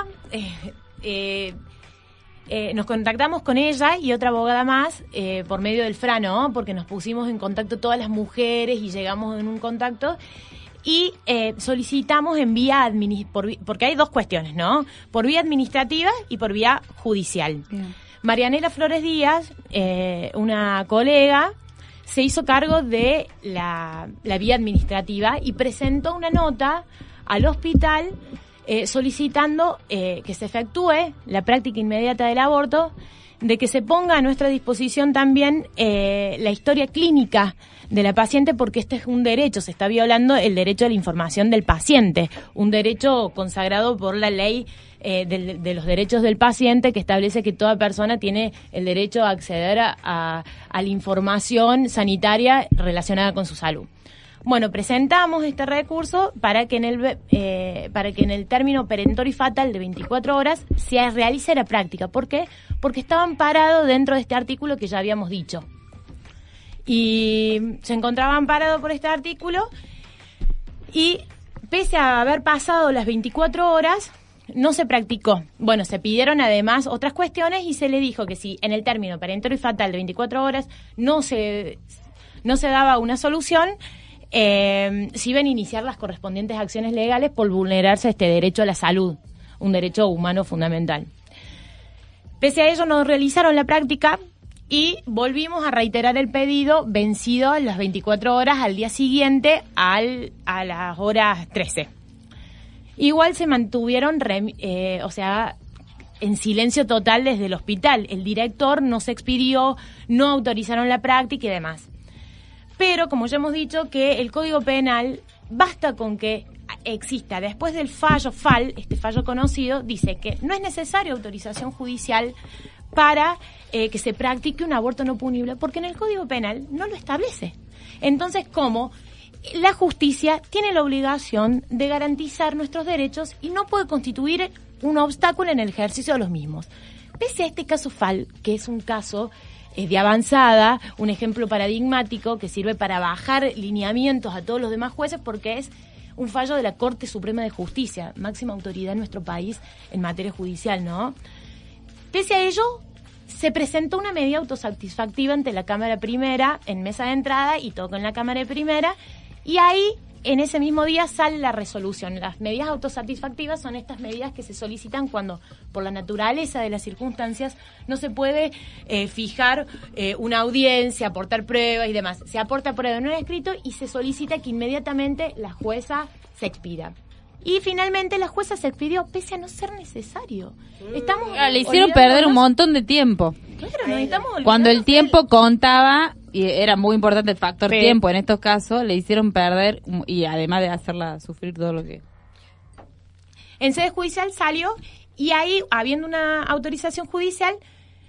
nos contactamos con ella y otra abogada más por medio del FRA, ¿no? Porque nos pusimos en contacto todas las mujeres y llegamos en un contacto y solicitamos en vía porque hay dos cuestiones, ¿no? Por vía administrativa y por vía judicial. Bien. Marianela Flores Díaz, una colega, se hizo cargo de la vía administrativa y presentó una nota al hospital solicitando que se efectúe la práctica inmediata del aborto, de que se ponga a nuestra disposición también la historia clínica de la paciente, porque este es un derecho, se está violando el derecho a la información del paciente, un derecho consagrado por la ley de los derechos del paciente, que establece que toda persona tiene el derecho a acceder a la información sanitaria relacionada con su salud. Bueno, presentamos este recurso para que en el término perentorio y fatal de 24 horas se realice la práctica. ¿Por qué? Porque estaban parados dentro de este artículo que ya habíamos dicho. Y se encontraban parados por este artículo y pese a haber pasado las 24 horas, no se practicó. Bueno, se pidieron además otras cuestiones y se le dijo que si en el término perentorio y fatal de 24 horas no se daba una solución, se iban a iniciar las correspondientes acciones legales por vulnerarse este derecho a la salud, un derecho humano fundamental. Pese a ello, no realizaron la práctica y volvimos a reiterar el pedido vencido a las 24 horas al día siguiente a las horas 13. Igual se mantuvieron, en silencio total desde el hospital. El director no se expidió, no autorizaron la práctica y demás. Pero, como ya hemos dicho, que el Código Penal, basta con que exista, después del fallo FAL, este fallo conocido, dice que no es necesaria autorización judicial para que se practique un aborto no punible, porque en el Código Penal no lo establece. Entonces, ¿cómo? La justicia tiene la obligación de garantizar nuestros derechos y no puede constituir un obstáculo en el ejercicio de los mismos. Pese a este caso FAL, que es un caso de avanzada, un ejemplo paradigmático que sirve para bajar lineamientos a todos los demás jueces, porque es un fallo de la Corte Suprema de Justicia, máxima autoridad en nuestro país en materia judicial, ¿no? Pese a ello, se presentó una medida autosatisfactiva ante la Cámara Primera en mesa de entrada y tocó en la Cámara Primera, y ahí, en ese mismo día, sale la resolución. Las medidas autosatisfactivas son estas medidas que se solicitan cuando, por la naturaleza de las circunstancias, no se puede fijar una audiencia, aportar pruebas y demás. Se aporta prueba en un escrito y se solicita que inmediatamente la jueza se expida. Y finalmente la jueza se expidió pese a no ser necesario. Le hicieron perder un montón de tiempo. Claro, nos estamos olvidando. Cuando el tiempo contaba, y era muy importante el factor tiempo en estos casos, le hicieron perder, y además de hacerla sufrir todo lo que... En sede judicial salió, y ahí, habiendo una autorización judicial,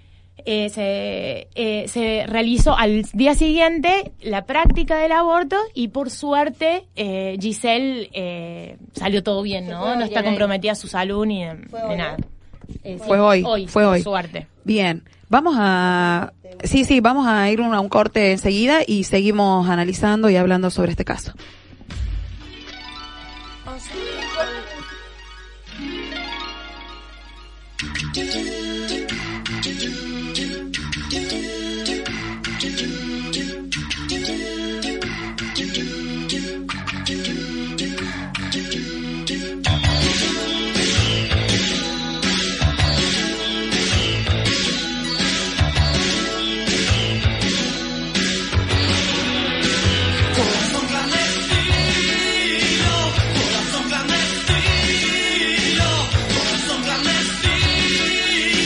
se realizó al día siguiente la práctica del aborto, y por suerte Giselle salió todo bien, ¿no? No está comprometida su salud ni nada. Fue hoy. Suerte. Bien, vamos a ir a un corte enseguida y seguimos analizando y hablando sobre este caso. Corazón clandestino,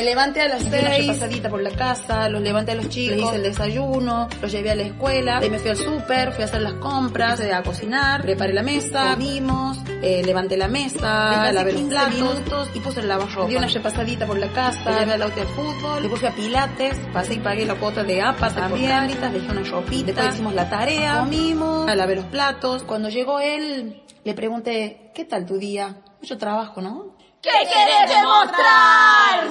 levanté a las 6, pasadita por la casa, los levanté a los chicos, les hice el desayuno, los llevé a la escuela, ahí me fui al súper, fui a hacer las compras, a cocinar, preparé la mesa, comimos, levanté la mesa, lavé los platos y puse el lavarropa. Di una repasadita por la casa, llevé al auto de fútbol, después fui a Pilates, pasé y pagué la cuota de APA también, dejé una ropita, después hicimos la tarea, comimos, lavé los platos. Cuando llegó él, le pregunté, ¿qué tal tu día? Mucho trabajo, ¿no? ¿Qué querés demostrar?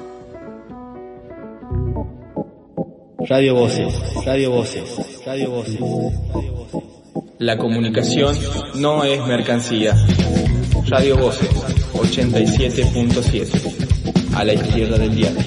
Radio Voces, Radio Voces, Radio Voces. La comunicación no es mercancía. Radio Voces, 87.7. A la izquierda del diario.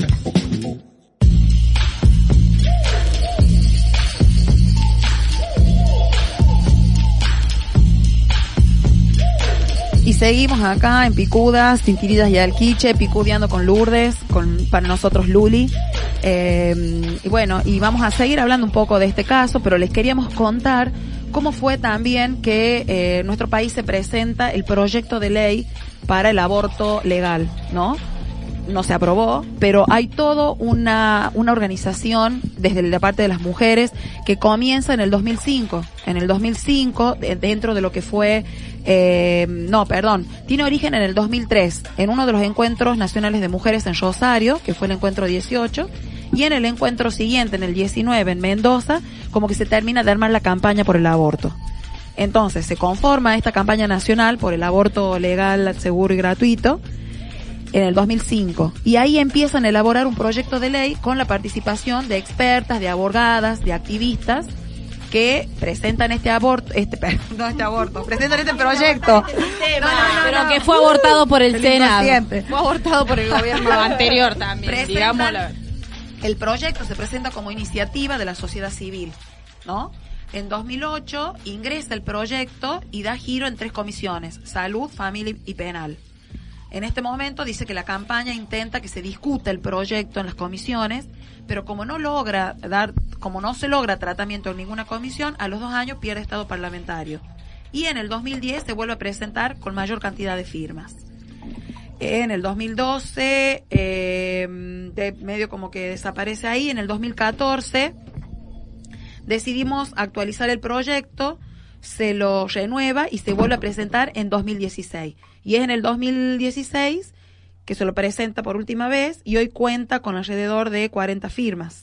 Y seguimos acá en Picudas, Tintiridas y Alquiche, picudeando con Lourdes, para nosotros Luli. Y bueno, y vamos a seguir hablando un poco de este caso, pero les queríamos contar cómo fue también que nuestro país se presenta el proyecto de ley para el aborto legal, ¿no? No se aprobó, pero hay todo una organización desde la parte de las mujeres que comienza en el 2005. En el 2005, dentro de lo que fue, tiene origen en el 2003, en uno de los encuentros nacionales de mujeres en Rosario, que fue el encuentro 18, y en el encuentro siguiente, en el 19, en Mendoza, como que se termina de armar la campaña por el aborto. Entonces, se conforma esta campaña nacional por el aborto legal, seguro y gratuito, en el 2005, y ahí empiezan a elaborar un proyecto de ley con la participación de expertas, de abogadas, de activistas que presentan presentan este proyecto. Pero que fue abortado por el Senado. Fue abortado por el gobierno anterior también, digámoslo. El proyecto se presenta como iniciativa de la sociedad civil, ¿no? En 2008 ingresa el proyecto y da giro en 3 comisiones: salud, familia y penal. En este momento dice que la campaña intenta que se discuta el proyecto en las comisiones, pero como no se logra tratamiento en ninguna comisión, a los 2 años pierde estado parlamentario. Y en el 2010 se vuelve a presentar con mayor cantidad de firmas. En el 2012, medio como que desaparece ahí. En el 2014 decidimos actualizar el proyecto, se lo renueva y se vuelve a presentar en 2016. Y es en el 2016 que se lo presenta por última vez y hoy cuenta con alrededor de 40 firmas.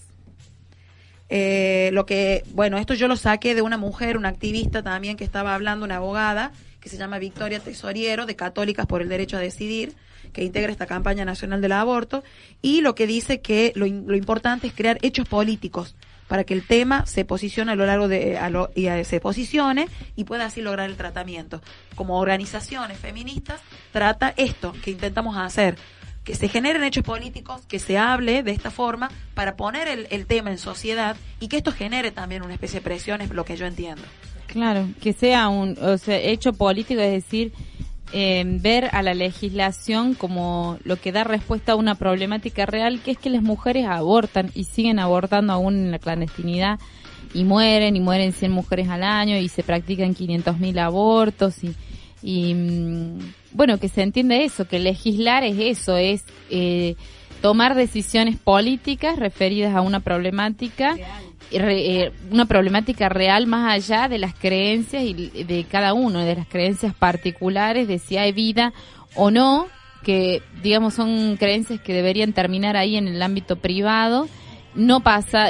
Esto yo lo saqué de una mujer, una activista también que estaba hablando, una abogada que se llama Victoria Tesoriero, de Católicas por el Derecho a Decidir, que integra esta campaña nacional del aborto, y lo que dice que lo importante es crear hechos políticos para que el tema se posicione a lo largo se posicione y pueda así lograr el tratamiento. Como organizaciones feministas trata esto que intentamos hacer, que se generen hechos políticos, que se hable de esta forma para poner el tema en sociedad y que esto genere también una especie de presión, es lo que yo entiendo. Claro, que sea hecho político, es decir, ver a la legislación como lo que da respuesta a una problemática real, que es que las mujeres abortan y siguen abortando aún en la clandestinidad y mueren 100 mujeres al año y se practican 500.000 abortos y que se entiende eso, que legislar es eso, es tomar decisiones políticas referidas a una problemática real más allá de las creencias y de cada uno, de las creencias particulares de si hay vida o no, que digamos son creencias que deberían terminar ahí en el ámbito privado, y no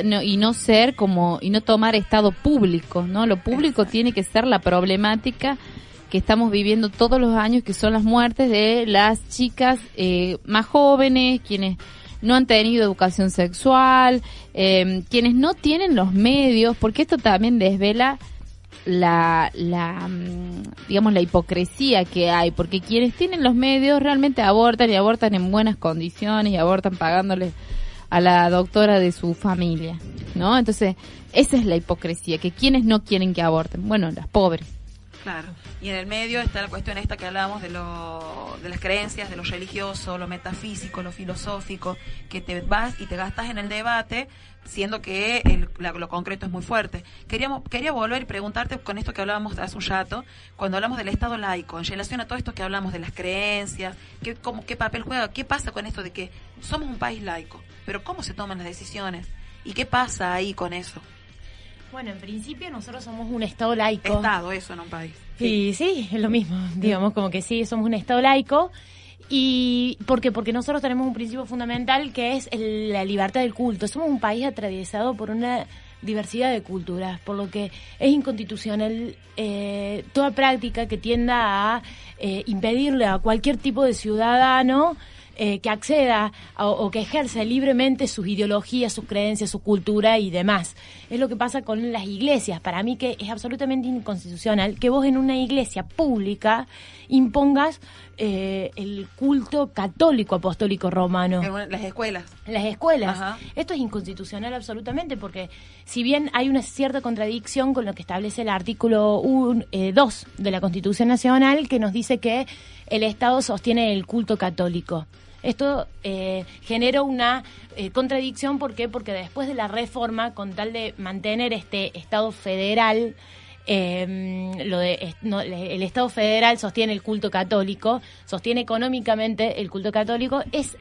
tomar estado público, ¿no? Lo público tiene que ser la problemática que estamos viviendo todos los años, que son las muertes de las chicas más jóvenes, quienes no han tenido educación sexual, quienes no tienen los medios, porque esto también desvela la hipocresía que hay, porque quienes tienen los medios realmente abortan y abortan en buenas condiciones y abortan pagándole a la doctora de su familia, ¿no? Entonces, esa es la hipocresía, que quienes no quieren que aborten, bueno, las pobres. Claro, y en el medio está la cuestión esta que hablábamos de las creencias, de lo religioso, lo metafísico, lo filosófico, que te vas y te gastas en el debate, siendo que lo concreto es muy fuerte. Quería volver y preguntarte con esto que hablábamos hace un rato, cuando hablamos del Estado laico, en relación a todo esto que hablamos de las creencias, qué papel juega, qué pasa con esto de que somos un país laico, pero cómo se toman las decisiones y qué pasa ahí con eso. Bueno, en principio nosotros somos un Estado laico. Estado, eso, no un país. Sí, sí, es lo mismo. Digamos, como que sí, somos un Estado laico. ¿Y por qué? Porque nosotros tenemos un principio fundamental que es la libertad del culto. Somos un país atravesado por una diversidad de culturas, por lo que es inconstitucional toda práctica que tienda a impedirle a cualquier tipo de ciudadano que acceda o que ejerza libremente sus ideologías, sus creencias, su cultura y demás. Es lo que pasa con las iglesias. Para mí que es absolutamente inconstitucional que vos en una iglesia pública impongas el culto católico apostólico romano. Las escuelas. Las escuelas. Ajá. Esto es inconstitucional absolutamente porque si bien hay una cierta contradicción con lo que establece el artículo 2 de la Constitución Nacional que nos dice que el Estado sostiene el culto católico. Esto genera una contradicción, ¿por qué? Porque después de la reforma, con tal de mantener este Estado federal, el Estado federal sostiene el culto católico, sostiene económicamente el culto católico,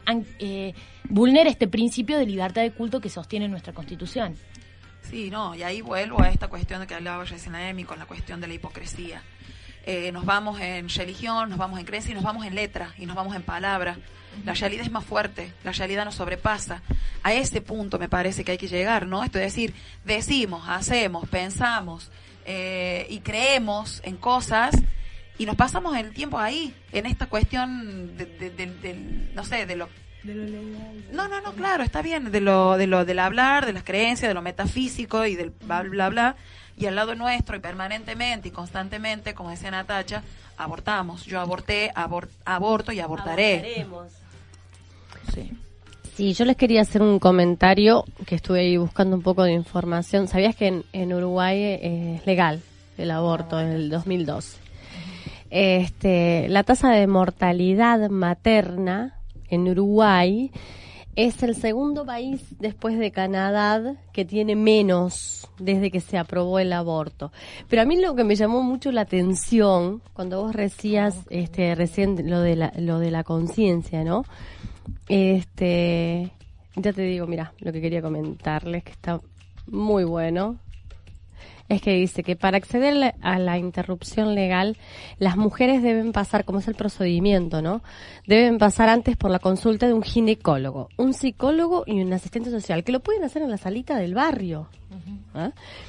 vulnera este principio de libertad de culto que sostiene nuestra Constitución. Sí, no, y ahí vuelvo a esta cuestión de que hablaba recién Emi con la cuestión de la hipocresía. Nos vamos en religión, nos vamos en creencia y nos vamos en letra y nos vamos en palabra. La realidad es más fuerte, la realidad nos sobrepasa. A ese punto me parece que hay que llegar, ¿no? Esto es decir, decimos, hacemos, pensamos y creemos en cosas y nos pasamos el tiempo ahí, en esta cuestión no sé, de lo legal. No, claro, está bien, del hablar, de las creencias, de lo metafísico y del bla, bla, bla. Y al lado nuestro, y permanentemente y constantemente, como decía Natacha, abortamos. Yo aborté, aborto y abortaré. Abortaremos. Sí. Sí, yo les quería hacer un comentario que estuve ahí buscando un poco de información. ¿Sabías que en Uruguay es legal el aborto en el 2012? La tasa de mortalidad materna en Uruguay es el segundo país después de Canadá que tiene menos desde que se aprobó el aborto. Pero a mí lo que me llamó mucho la atención cuando vos decías recién lo de la conciencia, ¿no? Ya te digo, mira, lo que quería comentarles que está muy bueno. Es que dice que para acceder a la interrupción legal, las mujeres deben pasar, como es el procedimiento, ¿no? Deben pasar antes por la consulta de un ginecólogo, un psicólogo y un asistente social, que lo pueden hacer en la salita del barrio. ¿Ah?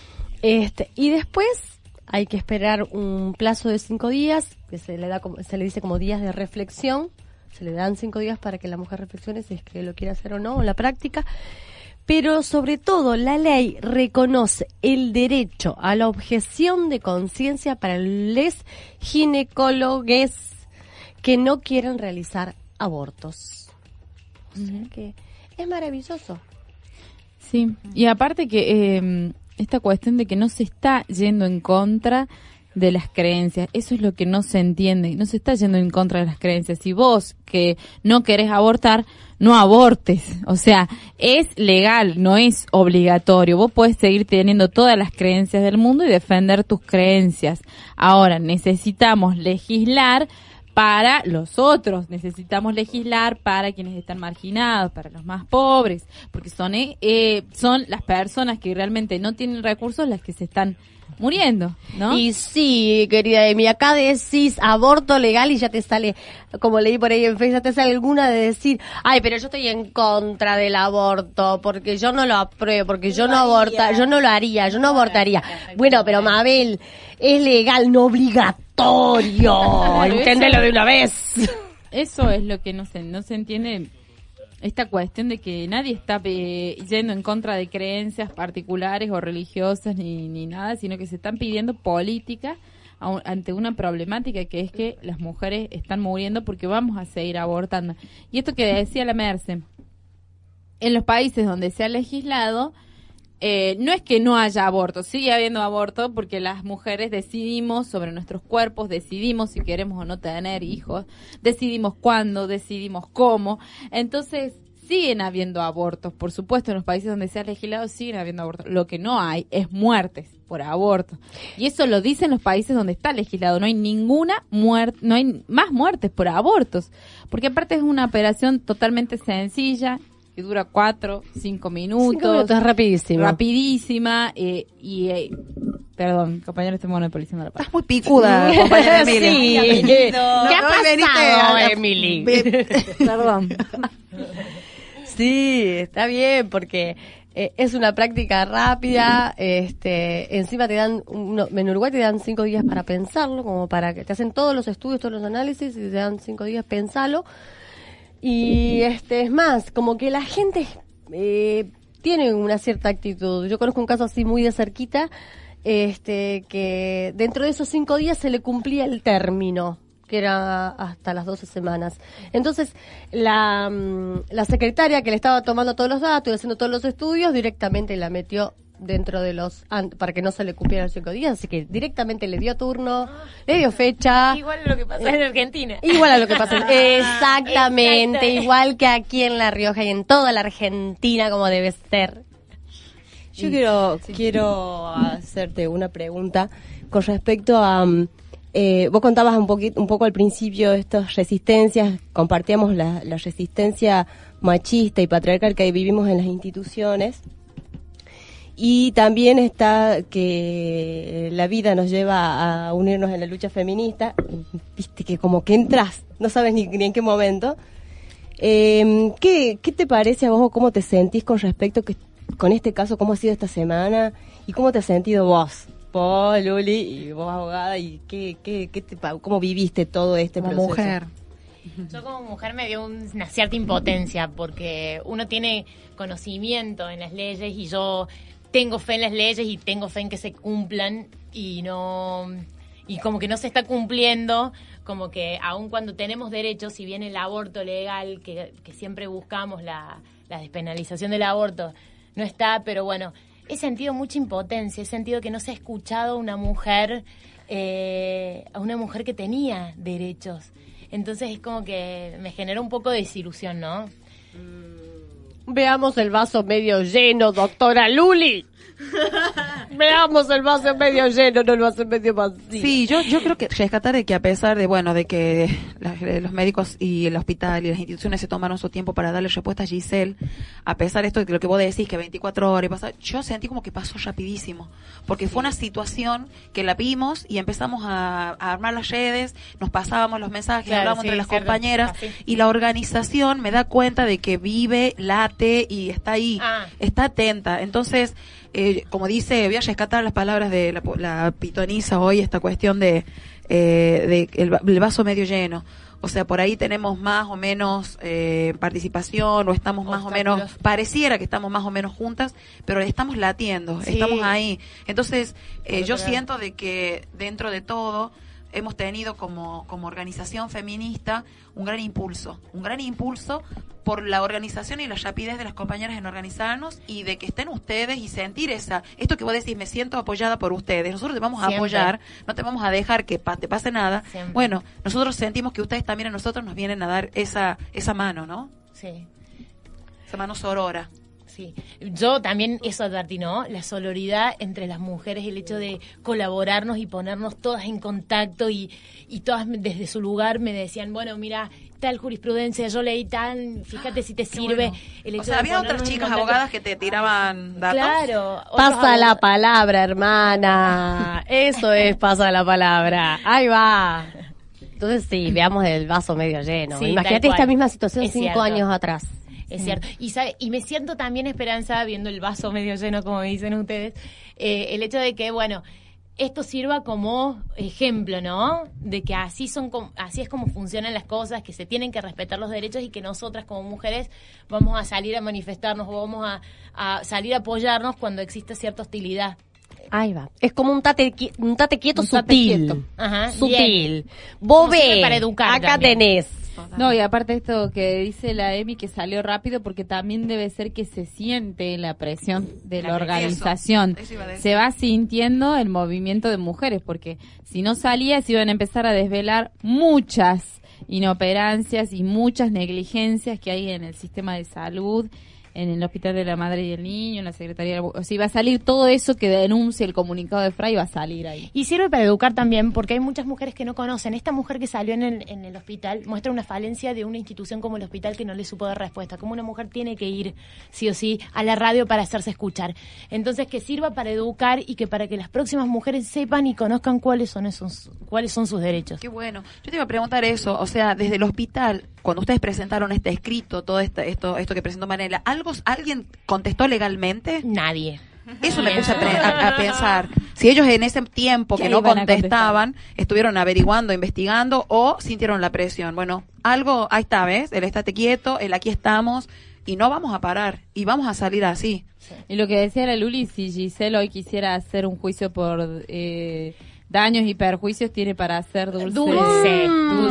Y después hay que esperar un plazo de 5 días, que se le dice como días de reflexión. Se le dan 5 días para que la mujer reflexione si es que lo quiere hacer o no en la práctica. Pero sobre todo la ley reconoce el derecho a la objeción de conciencia para los ginecólogos que no quieren realizar abortos. O sea que es maravilloso. Sí, y aparte que esta cuestión de que no se está yendo en contra de las creencias, eso es lo que no se entiende, no se está yendo en contra de las creencias. Si vos que no querés abortar, no abortes, o sea, es legal, no es obligatorio, vos podés seguir teniendo todas las creencias del mundo y defender tus creencias. Ahora, necesitamos legislar para los otros, necesitamos legislar para quienes están marginados, para los más pobres, porque son las personas que realmente no tienen recursos las que se están muriendo, ¿no? Y sí, querida Emi, acá decís aborto legal y ya te sale, como leí por ahí en Facebook, ya te sale alguna de decir, ay, pero yo estoy en contra del aborto, porque yo no lo apruebo, porque yo no lo haría, yo no abortaría. Bueno, pero Mabel, es legal, no obligatorio, enténdelo de una vez. Eso es lo que no se entiende. Esta cuestión de que nadie está yendo en contra de creencias particulares o religiosas ni nada, sino que se están pidiendo política ante una problemática que es que las mujeres están muriendo porque vamos a seguir abortando. Y esto que decía la Merce, en los países donde se ha legislado, no es que no haya aborto, sigue habiendo aborto porque las mujeres decidimos sobre nuestros cuerpos, decidimos si queremos o no tener hijos, decidimos cuándo, decidimos cómo. Entonces, siguen habiendo abortos, por supuesto, en los países donde se ha legislado siguen habiendo abortos. Lo que no hay es muertes por aborto. Y eso lo dicen los países donde está legislado. No hay ninguna muerte, no hay más muertes por abortos. Porque aparte es una operación totalmente sencilla, que dura 4, 5 minutos. 5 minutos, rapidísima. Perdón, compañero, estoy monopolizando la palabra. Estás muy picuda, compañera Emilia. Sí. ¿Qué ha pasado, Emily? Perdón. Sí, está bien, porque es una práctica rápida, encima te dan, en Uruguay te dan 5 días para pensarlo, como para que te hacen todos los estudios, todos los análisis, y te dan 5 días, pensarlo. Y es más, como que la gente tiene una cierta actitud. Yo conozco un caso así muy de cerquita, que dentro de esos 5 días se le cumplía el término, que era hasta las 12 semanas. Entonces, la secretaria que le estaba tomando todos los datos y haciendo todos los estudios, directamente la metió dentro de para que no se le cumplieran los 5 días, así que directamente le dio turno, le dio fecha. Igual a lo que pasa en Argentina. Igual a lo que pasa. Exactamente, igual que aquí en La Rioja y en toda la Argentina, como debe ser. Yo quiero hacerte una pregunta con respecto a... vos contabas un poco al principio estas resistencias, compartíamos la resistencia machista y patriarcal que vivimos en las instituciones, y también está que la vida nos lleva a unirnos en la lucha feminista, viste que como que entras, no sabes ni en qué momento. ¿Qué te parece a vos o cómo te sentís con respecto con este caso, cómo ha sido esta semana y cómo te has sentido vos? Luli, y vos abogada, y ¿cómo viviste todo este como proceso? Mujer. Yo como mujer me dio una cierta impotencia porque uno tiene conocimiento en las leyes y yo tengo fe en las leyes y tengo fe en que se cumplan y como que no se está cumpliendo, como que aun cuando tenemos derechos, si bien el aborto legal, que siempre buscamos la despenalización del aborto, no está, pero bueno, he sentido mucha impotencia, he sentido que no se ha escuchado a una mujer que tenía derechos. Entonces es como que me generó un poco de desilusión, ¿no? Veamos el vaso medio lleno, doctora Luli. Veamos el vaso medio lleno, no el vaso medio vacío. Sí, yo creo que rescatar de que a pesar de que los médicos y el hospital y las instituciones se tomaron su tiempo para darle respuesta a Giselle, a pesar de esto de lo que vos decís, que 24 horas yo sentí como que pasó rapidísimo, porque fue una situación que la vimos y empezamos a armar las redes, nos pasábamos los mensajes, hablábamos entre las compañeras, y la organización me da cuenta de que vive, late y está ahí, está atenta. Entonces, como dice, voy a rescatar las palabras de la pitonisa hoy, esta cuestión de el vaso medio lleno. O sea, por ahí tenemos más o menos participación, o estamos más o menos, pareciera que estamos más o menos juntas, pero estamos latiendo, estamos ahí. Entonces, yo siento de que dentro de todo hemos tenido como organización feminista un gran impulso por la organización y la rapidez de las compañeras en organizarnos y de que estén ustedes y sentir esto que vos decís, me siento apoyada por ustedes, nosotros te vamos a apoyar, no te vamos a dejar que te pase nada. Siempre. Bueno, nosotros sentimos que ustedes también a nosotros nos vienen a dar esa mano, ¿no? Sí. Esa mano sorora. Sí, yo también eso advertí, ¿no? La sororidad entre las mujeres, el hecho de colaborarnos y ponernos todas en contacto y todas desde su lugar me decían, bueno, mira, tal jurisprudencia, yo leí tal, fíjate si te sirve. Bueno. El hecho había otras chicas abogadas que te tiraban datos. Claro. Pasa la palabra, hermana. Eso es, pasa la palabra. Ahí va. Entonces sí, veamos el vaso medio lleno. Sí, imagínate esta misma situación 5 años atrás. Es cierto. Y me siento también esperanzada, viendo el vaso medio lleno, como dicen ustedes, el hecho de que, bueno, esto sirva como ejemplo, ¿no? De que así es como funcionan las cosas, que se tienen que respetar los derechos y que nosotras como mujeres vamos a salir a manifestarnos o vamos a salir a apoyarnos cuando exista cierta hostilidad. Ahí va. Es como un tate quieto sutil. Ajá, sutil. Vos ves, para educar acá también. tenés No, y aparte esto que dice la Emi, que salió rápido, porque también debe ser que se siente la presión de la organización. Eso iba a decir. Se va sintiendo el movimiento de mujeres, porque si no salía se iban a empezar a desvelar muchas inoperancias y muchas negligencias que hay en el sistema de salud, en el Hospital de la Madre y el Niño, en la Secretaría, o sea, iba a salir todo eso que denuncia el comunicado de Fray, va a salir ahí. Y sirve para educar también, porque hay muchas mujeres que no conocen. Esta mujer que salió en el hospital muestra una falencia de una institución como el hospital que no le supo dar respuesta. Como una mujer tiene que ir, sí o sí, a la radio para hacerse escuchar. Entonces, que sirva para educar y que para que las próximas mujeres sepan y conozcan cuáles son sus derechos. Qué bueno. Yo te iba a preguntar eso, o sea, desde el hospital, cuando ustedes presentaron este escrito, todo esto que presentó Mariela, ¿alguien contestó legalmente? Nadie. Eso me puse a pensar. Si ellos en ese tiempo que no contestaban, estuvieron averiguando, investigando o sintieron la presión. Bueno, algo, ahí está, ¿ves? El estate quieto, el aquí estamos y no vamos a parar y vamos a salir así. Sí. Y lo que decía la Luli, si Giselle hoy quisiera hacer un juicio por daños y perjuicios, tiene para hacer dulce.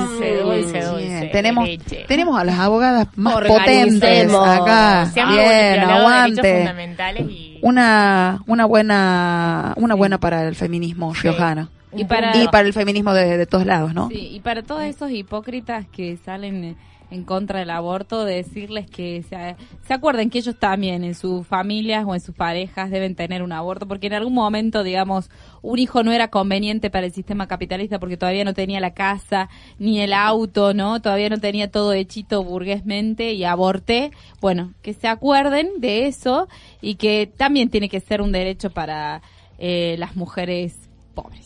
Tenemos a las abogadas más potentes acá. Bien, aguante. Una buena para el feminismo riojano. Y para el feminismo de todos lados, ¿no? Sí, y para todos esos hipócritas que salen en contra del aborto, decirles que se acuerden que ellos también en sus familias o en sus parejas deben tener un aborto, porque en algún momento, digamos, un hijo no era conveniente para el sistema capitalista porque todavía no tenía la casa ni el auto, ¿no? Todavía no tenía todo hechito burguesmente y aborté. Bueno, que se acuerden de eso y que también tiene que ser un derecho para las mujeres pobres.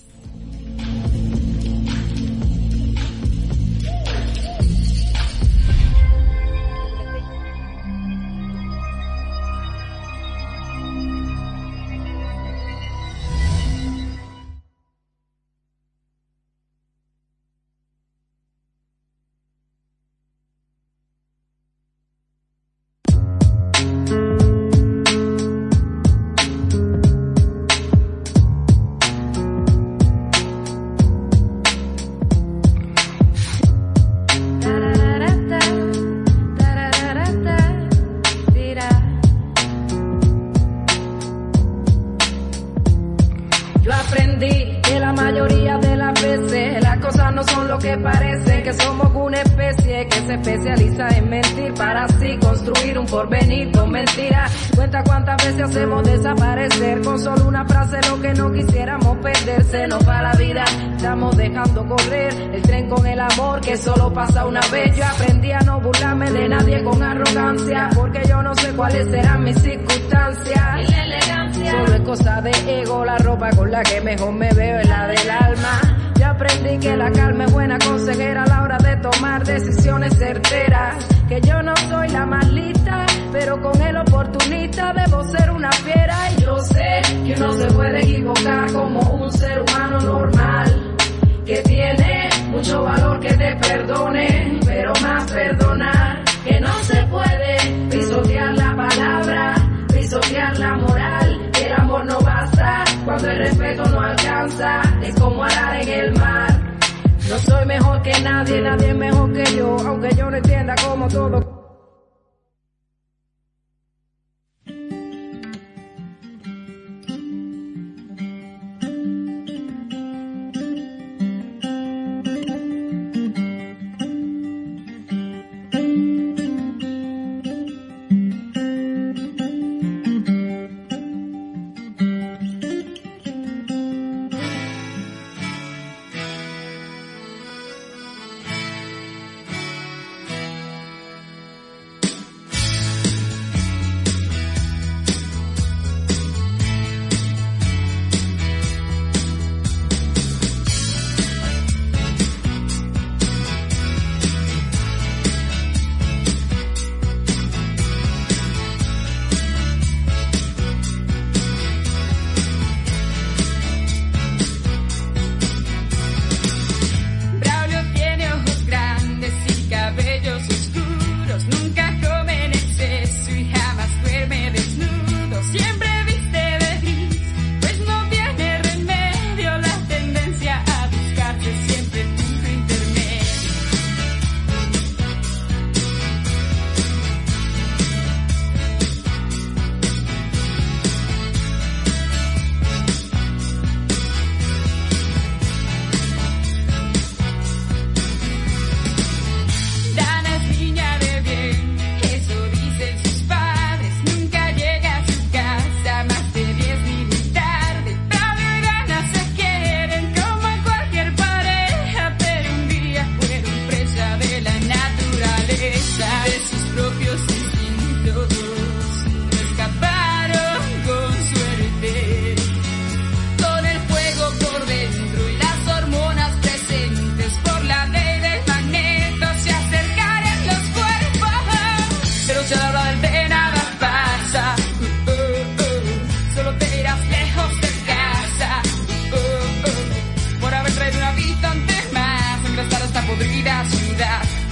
Especializa en mentir para así construir un porvenir con mentiras. Cuenta cuántas veces hacemos desaparecer con solo una frase lo que no quisiéramos perder. Se nos va la vida, estamos dejando correr el tren con el amor que solo pasa una vez. Yo aprendí a no burlarme de nadie con arrogancia, porque yo no sé cuáles serán mis circunstancias. Y la elegancia solo es cosa de ego, la ropa con la que mejor me veo es la del alma. Yo aprendí que la calma es buena consejera a la hora de tomar decisiones certeras. Que yo no soy la más lista, pero con el oportunista debo ser una fiera. Y yo sé que uno se puede equivocar como un ser humano normal, que tiene mucho valor que te perdone, pero más perdonar que no se puede. Pisotear la palabra, pisotear la moral. El amor no basta cuando el respeto no alcanza. Es como arar en el mar. No soy mejor que nadie, nadie es mejor que yo, aunque yo no entienda cómo todo.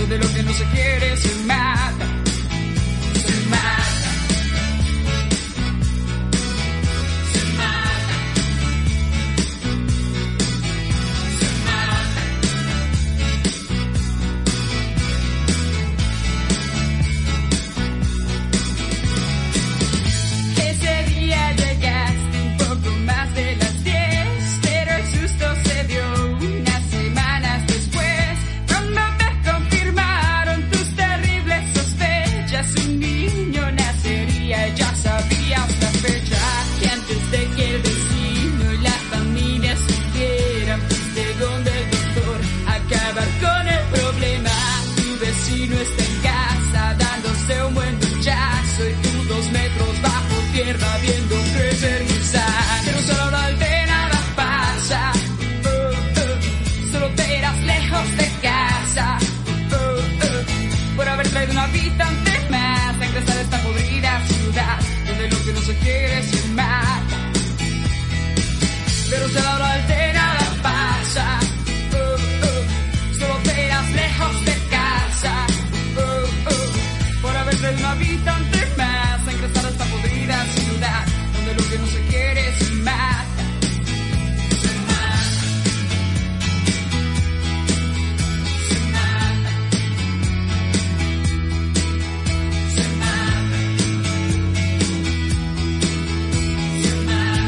donde lo que no se quiere se mata. Se mata. Se mata. Se mata. Ese día llegaste un poco más de las 10, pero el susto se dio unas semanas después, cuando te confirmaron tus terribles sospechas. Un niño nacería, ya sabías la fecha, que antes de que el vecino y la familia supieran, fuiste donde el doctor a acabar con el problema. Tu vecino está en casa dándose un buen duchazo y tú 2 metros bajo tierra viendo crecer gusanos. Pero solo de nada pasa, solo te irás lejos de casa, por haber traído un habitante más a ingresar a esta podrida ciudad, donde lo que no se quiere se mata. Pero solo de nada pasa, solo te irás lejos de casa, por haber traído un habitante más a ingresar a esta podrida ciudad, donde lo que no se quiere se mata. Se mata. Se mata. Se mata. Se mata.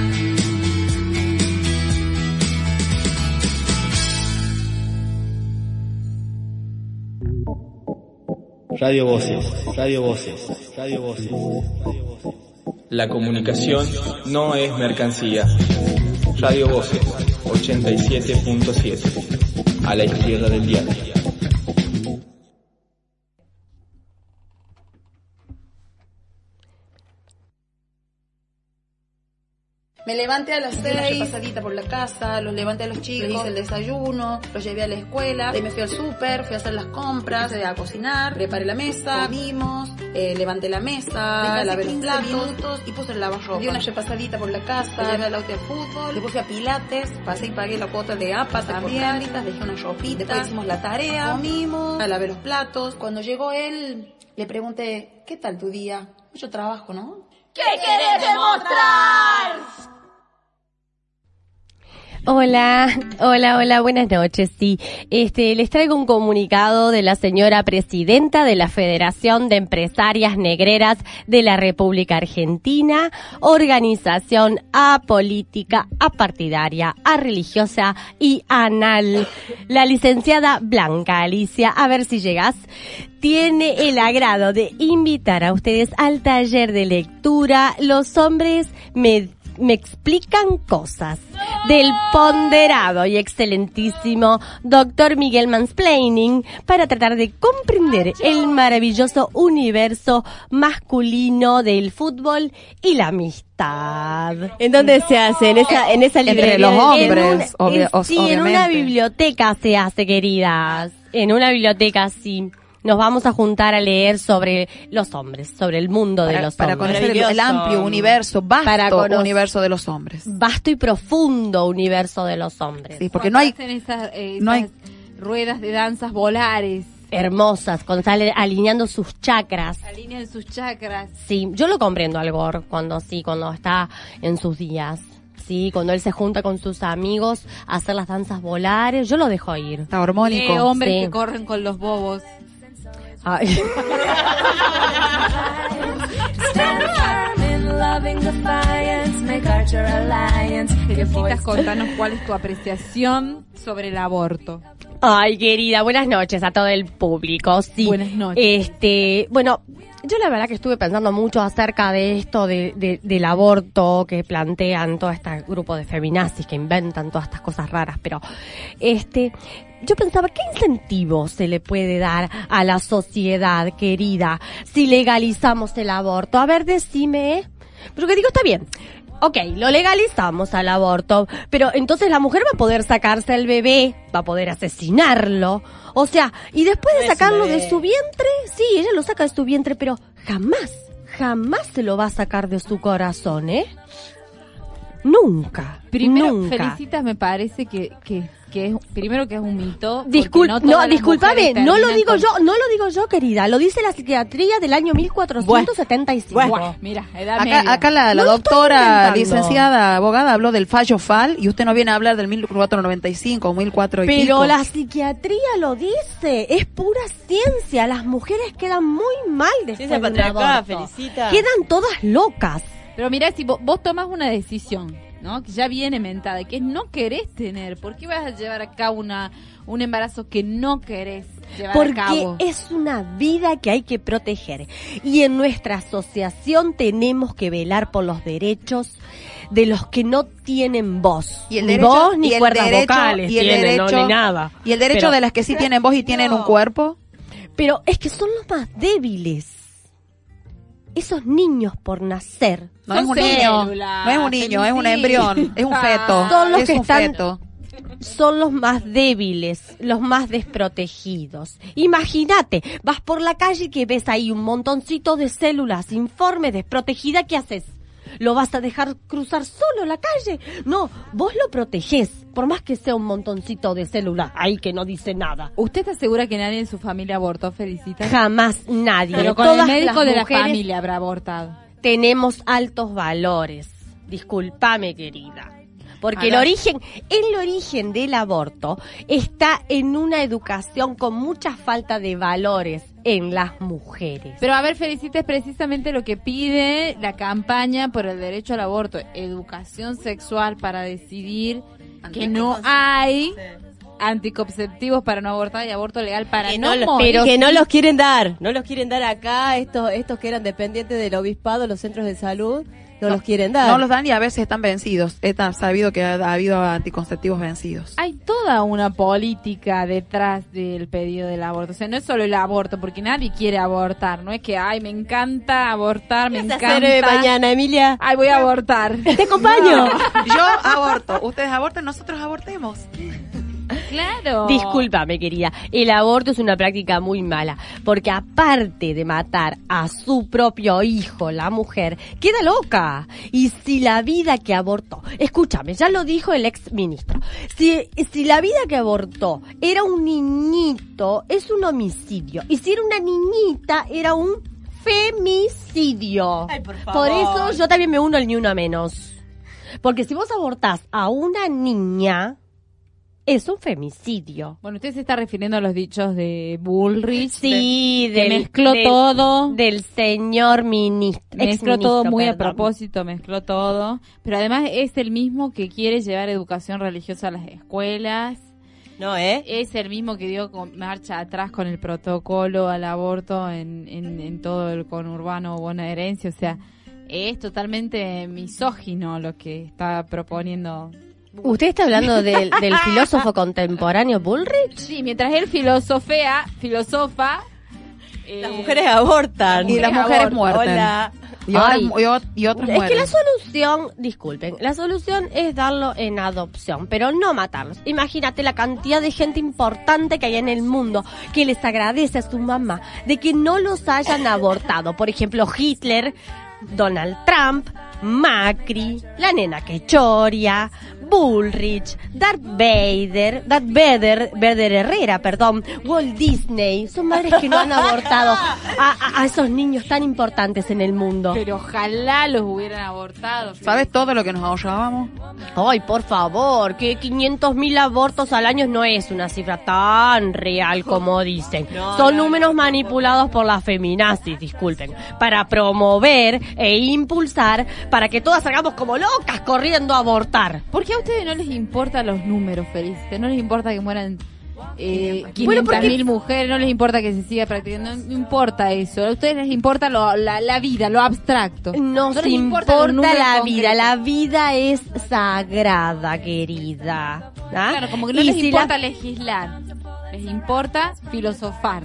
Radio Voces, Radio Voces, Radio Voces, Radio Voces. La comunicación no es mercancía. Radio Voces 87.7. A la izquierda del diario. Me levanté a las 6, pasadita por la casa, los levanté a los chicos, les hice el desayuno, los llevé a la escuela, me fui al súper, fui a hacer las compras, a cocinar, preparé la mesa, comimos, levanté la mesa, lavé los platos y puse el lavarropa. Di una repasadita por la casa, llevé al auto de fútbol, le puse a pilates, pasé y pagué la cuota de APA también, dejé una ropita, después hicimos la tarea, comimos, lavé los platos. Cuando llegó él, le pregunté, ¿qué tal tu día? Mucho trabajo, ¿no? ¿Qué querés demostrar? Hola, buenas noches. Sí, les traigo un comunicado de la señora presidenta de la Federación de Empresarias Negreras de la República Argentina, organización apolítica, apartidaria, religiosa y anal. La licenciada Blanca Alicia, a ver si llegas, tiene el agrado de invitar a ustedes al taller de lectura Los hombres me explican cosas, del ponderado y excelentísimo Dr. Miguel Mansplaining, para tratar de comprender el maravilloso universo masculino del fútbol y la amistad. ¿En dónde se hace? En esa librería. Entre los hombres, sí, en una biblioteca se hace, queridas. En una biblioteca, sí. Nos vamos a juntar a leer sobre los hombres, sobre el mundo de los para hombres. Para conocer el amplio universo, vasto universo de los hombres. Vasto y profundo universo de los hombres. Sí, porque no hay ruedas de danzas volares. Hermosas, cuando están alineando sus chakras. Alinean sus chakras. Sí, yo lo comprendo al Gore cuando está en sus días. Sí, cuando él se junta con sus amigos a hacer las danzas volares, yo lo dejo ir. Está hormónico. Hombres que corren con los bobos. Ay. Necesitas contarnos cuál es tu apreciación sobre el aborto. Ay, querida, buenas noches a todo el público. Sí. Buenas noches. Bueno, yo la verdad que estuve pensando mucho acerca de esto del aborto que plantean todo este grupo de feminazis que inventan todas estas cosas raras, pero yo pensaba, ¿qué incentivo se le puede dar a la sociedad, querida, si legalizamos el aborto? A ver, decime. Pero que digo, está bien. Ok, lo legalizamos al aborto, pero entonces la mujer va a poder sacarse al bebé, va a poder asesinarlo, o sea, y después de sacarlo de su vientre, sí, ella lo saca de su vientre, pero jamás se lo va a sacar de su corazón, ¿eh? nunca. Primero, nunca. Felicitas me parece que es, primero que es un mito. Disculpame, no lo digo yo, querida, lo dice la psiquiatría del año 1475. Mira, edad acá la doctora licenciada abogada habló del fallo FAL y usted no viene a hablar del 1495 o 1400 y Pero pico. la psiquiatría lo dice, es pura ciencia, las mujeres quedan muy mal después de un aborto. Felicita. Quedan todas locas. Pero mira, si vos tomás una decisión, ¿no? Que ya viene mentada, que es no querés tener, ¿por qué vas a llevar a cabo un embarazo que no querés llevar a cabo? Porque es una vida que hay que proteger. Y en nuestra asociación tenemos que velar por los derechos de los que no tienen voz. Y el ni derecho, voz ni y el cuerdas derecho, vocales y el tienen, derecho, no, ni nada. Y el derecho Pero- de las que sí tienen voz y tienen un cuerpo. Pero es que son los más débiles. Esos niños por nacer. No es un niño, no es un niño, es un embrión, es un feto. Son los es que un están, feto. son los más débiles, los más desprotegidos. Imagínate, vas por la calle y que ves ahí un montoncito de células informe, desprotegida, ¿qué haces? ¿Lo vas a dejar cruzar solo la calle? No, vos lo protegés, por más que sea un montoncito de células ahí que no dice nada. ¿Usted está segura que nadie en su familia abortó, Felicita? Jamás nadie. Pero con Todas el médico las de la mujeres familia habrá abortado. tenemos altos valores. Discúlpame, querida. Porque el Ahora- origen del aborto está en una educación con mucha falta de valores en las mujeres. Pero a ver, Felicita, es precisamente lo que pide la campaña por el derecho al aborto. Educación sexual para decidir que no hay anticonceptivos para no abortar y aborto legal para Que no no, morir. pero que no los quieren dar. No los quieren dar acá, estos que eran dependientes del obispado, los centros de salud, no los quieren dar. No los dan y a veces están vencidos. Está sabido que ha habido anticonceptivos vencidos. Hay toda una política detrás del pedido del aborto. O sea, no es solo el aborto, porque nadie quiere abortar. No es que, ay, me encanta abortar, me ¿Qué vas a encanta. hacer mañana, Emilia? Ay, voy a abortar. Te acompaño. Yo aborto. Ustedes aborten, nosotros abortemos. Claro. Discúlpame, querida, el aborto es una práctica muy mala, porque aparte de matar a su propio hijo, la mujer, queda loca. Y si la vida que abortó, escúchame, ya lo dijo el ex ministro, si la vida que abortó era un niñito, es un homicidio. Y si era una niñita, era un femicidio. Ay, por favor. Por eso yo también me uno al ni una menos. Porque si vos abortás a una niña, es un femicidio. Bueno, usted se está refiriendo a los dichos de Bullrich. Sí, que mezcló todo. Del señor ministro. Mezcló todo muy a perdón. propósito, mezcló todo. Pero además es el mismo que quiere llevar educación religiosa a las escuelas. No, Es el mismo que dio marcha atrás con el protocolo al aborto en todo el conurbano bonaerense. O sea, es totalmente misógino lo que está proponiendo. ¿Usted está hablando del filósofo contemporáneo Bullrich? Sí, mientras él filosofa... Las mujeres abortan. Y las mujeres muerten. Hola. Y, ahora- Ay. y otras Es mueren. que la solución, disculpen, la solución es darlo en adopción, pero no matarlos. Imagínate la cantidad de gente importante que hay en el mundo que les agradece a su mamá de que no los hayan abortado. Por ejemplo, Hitler, Donald Trump, Macri, la nena Quechoria, Bullrich, Darth Vader Herrera, Walt Disney. Son madres que no han abortado a esos niños tan importantes en el mundo. Pero ojalá los hubieran abortado. ¿Sabes todo lo que nos ahorrábamos? Ay, por favor, que 500.000 abortos al año no es una cifra tan real como dicen. Son números manipulados por las feminazis, disculpen, para promover e impulsar para que todas salgamos como locas corriendo a abortar. ¿Por qué a ustedes no les importan los números, Felices? ¿No les importa que mueran 500.000 mujeres? ¿No les importa que se siga practicando? No importa eso. A ustedes les importa la vida, lo abstracto. No les se importa los números la vida. concretos. La vida es sagrada, querida. ¿Ah? Claro, como que no Y les si importa legislar. Les importa filosofar.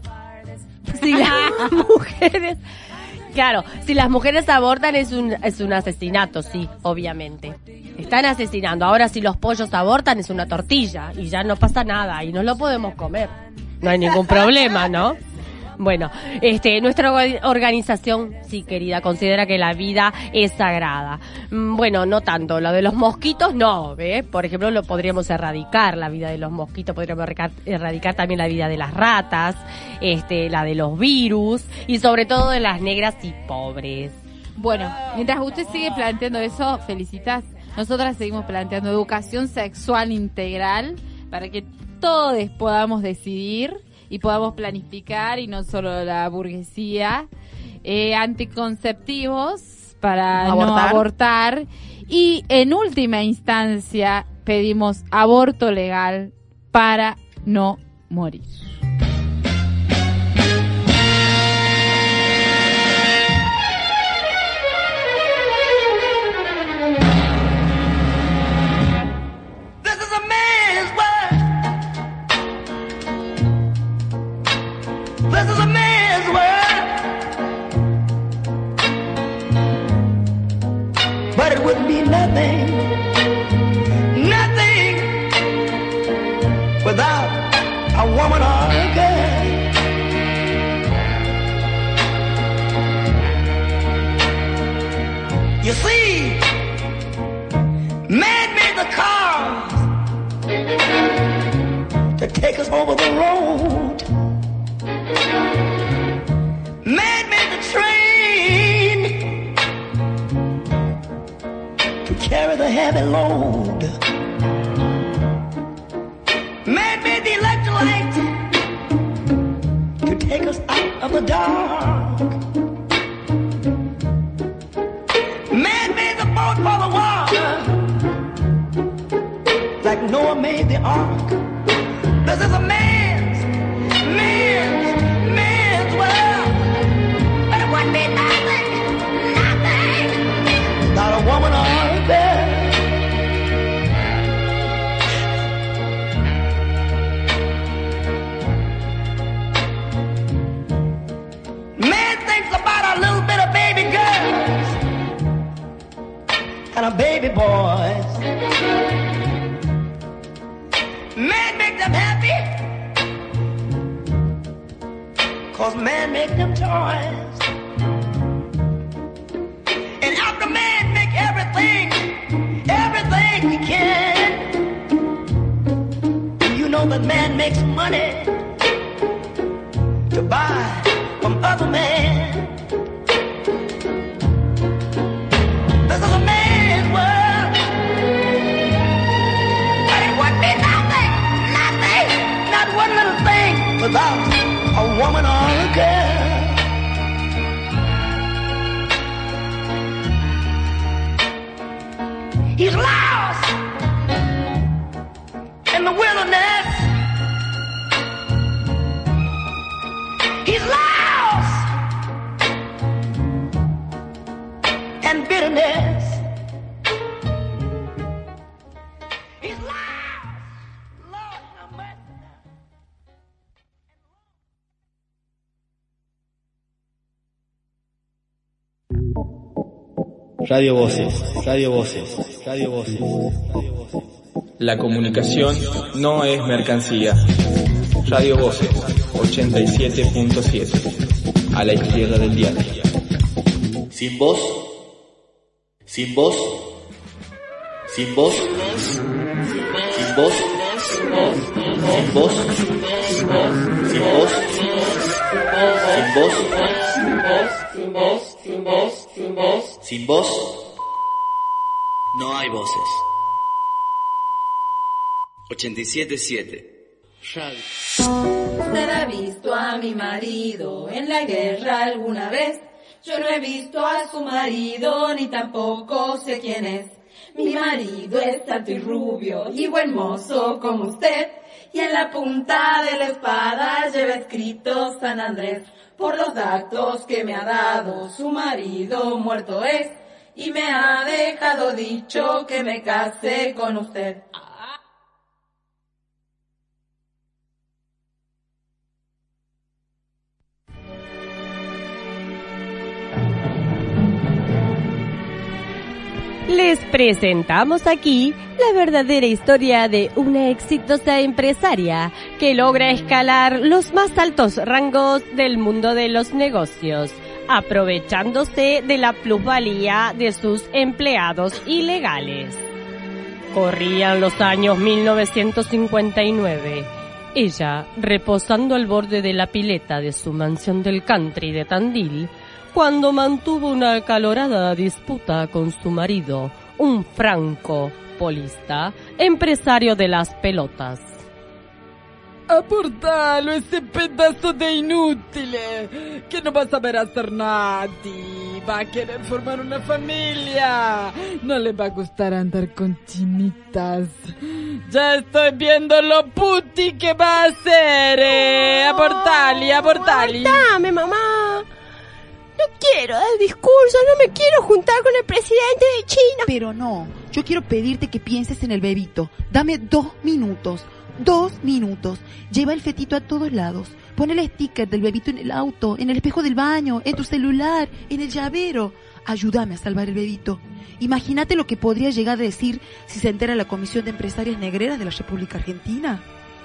Si las mujeres... Claro, si las mujeres abortan es un asesinato, sí, obviamente. Están asesinando. Ahora si los pollos abortan es una tortilla y ya no pasa nada y no lo podemos comer. No hay ningún problema, ¿no? Bueno, nuestra organización, sí, querida, considera que la vida es sagrada. Bueno, no tanto. Lo de los mosquitos, no. Por ejemplo, lo podríamos erradicar, la vida de los mosquitos. Podríamos erradicar también la vida de las ratas, la de los virus y sobre todo de las negras y pobres. Bueno, mientras usted sigue planteando eso, felicitas. Nosotras seguimos planteando educación sexual integral para que todos podamos decidir y podamos planificar, y no solo la burguesía, anticonceptivos para no abortar, y en última instancia pedimos aborto legal para no morir. This is a man's world, but it would be nothing, nothing without a woman or a girl. You see, man made the cars to take us over the road. Man made the train to carry the heavy load. Man made the electric light to take us out of the dark. Man made the boat for the water, like Noah made the ark. This is a man's world. But it wouldn't be nothing, nothing, not a woman or a girl. Man thinks about a little bit of baby girls and a baby boys. Man make them happy, 'cause man make them toys. And after man make everything he can, you know that man makes money to buy from other men. This is a man's world, but it wouldn't be nothing, nothing, not one little thing without a woman or a girl. He's lost in the wilderness. He's lost in bitterness. He's lost. Lord have mercy. Radio Voces, Radio Voces, Radio Voces, Radio Voces. La comunicación no es mercancía. Radio Voces, 87.7. A la izquierda del diario. Sin voz, sin voz, sin voz, sin voz, sin voz, sin voz, sin voz, sin voz, no hay voces. 87.7. ¿Usted ha visto a mi marido en la guerra alguna vez? Yo no he visto a su marido, ni tampoco sé quién es. Mi marido es alto y rubio, y buen mozo como usted, y en la punta de la espada lleva escrito San Andrés. Por los datos que me ha dado, su marido muerto es, y me ha dejado dicho que me case con usted. Les presentamos aquí la verdadera historia de una exitosa empresaria que logra escalar los más altos rangos del mundo de los negocios, aprovechándose de la plusvalía de sus empleados ilegales. Corrían los años 1959. Ella, reposando al borde de la pileta de su mansión del country de Tandil, cuando mantuvo una acalorada disputa con su marido, un franco polista, empresario de las pelotas. Aportalo, ese pedazo de inútil, que no va a saber hacer nada. Va a querer formar una familia. No le va a gustar andar con chinitas. Ya estoy viendo lo puti que va a hacer. Aportali. Aportame, mamá. No quiero dar discurso, no me quiero juntar con el presidente de China. Pero no, yo quiero pedirte que pienses en el bebito. Dame 2 minutos. 2 minutos. Lleva el fetito a todos lados. Pon el sticker del bebito en el auto, en el espejo del baño, en tu celular, en el llavero. Ayúdame a salvar el bebito. Imagínate lo que podría llegar a decir si se entera la Comisión de Empresarias Negreras de la República Argentina.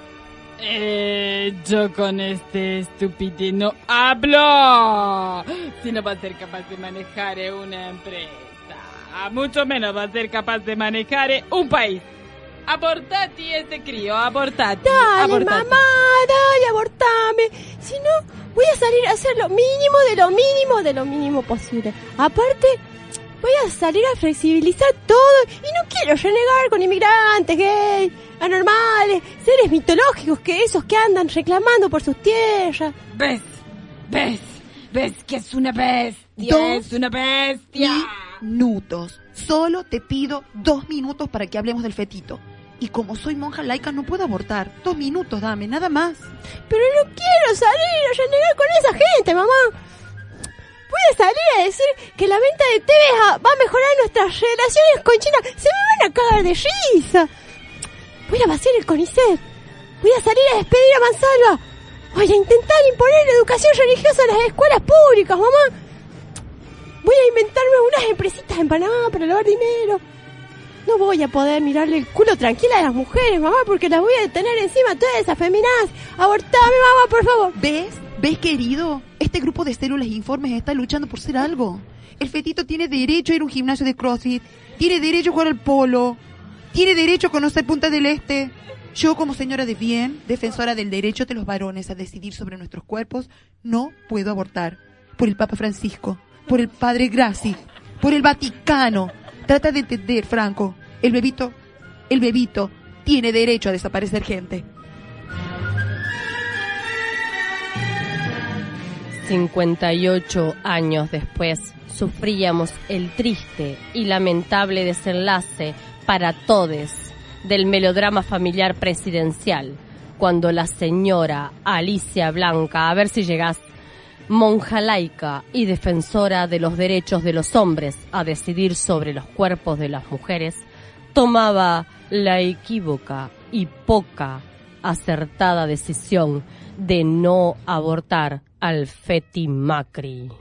Yo con este estúpido no hablo. Si no va a ser capaz de manejar una empresa, mucho menos va a ser capaz de manejar un país. Abortati ese crío, abortati. Dale, mamá, dale, abortame. Si no, voy a salir a hacer lo mínimo de lo mínimo posible. Aparte, voy a salir a flexibilizar todo y no quiero renegar con inmigrantes, gays, anormales, seres mitológicos que esos que andan reclamando por sus tierras. ¿Ves que es una bestia? Es una bestia. Minutos. Solo te pido 2 minutos para que hablemos del fetito. Y como soy monja laica no puedo abortar. 2 minutos, dame, nada más. Pero no quiero salir a renegar con esa gente, mamá. Voy a salir a decir que la venta de TV va a mejorar nuestras relaciones con China. Se me van a cagar de risa. Voy a vaciar el CONICET. Voy a salir a despedir a Mansalva. Voy a intentar imponer la educación religiosa en las escuelas públicas, mamá. Voy a inventarme unas empresitas en Panamá para lavar dinero. No voy a poder mirarle el culo tranquila a las mujeres, mamá, porque las voy a detener encima todas esas feminazis. Abortame, mamá, por favor. ¿Ves, querido? Este grupo de células informes está luchando por ser algo. El fetito tiene derecho a ir a un gimnasio de CrossFit. Tiene derecho a jugar al polo. Tiene derecho a conocer Punta del Este. Yo, como señora de bien, defensora del derecho de los varones a decidir sobre nuestros cuerpos, no puedo abortar. Por el Papa Francisco, por el Padre Grassi, por el Vaticano. Trata de entender, Franco. El bebito tiene derecho a desaparecer gente. 58 años después, sufríamos el triste y lamentable desenlace para todos del melodrama familiar presidencial, cuando la señora Alicia Blanca, a ver si llegás, monja laica y defensora de los derechos de los hombres a decidir sobre los cuerpos de las mujeres, tomaba la equívoca y poca acertada decisión de no abortar al Feti Macri.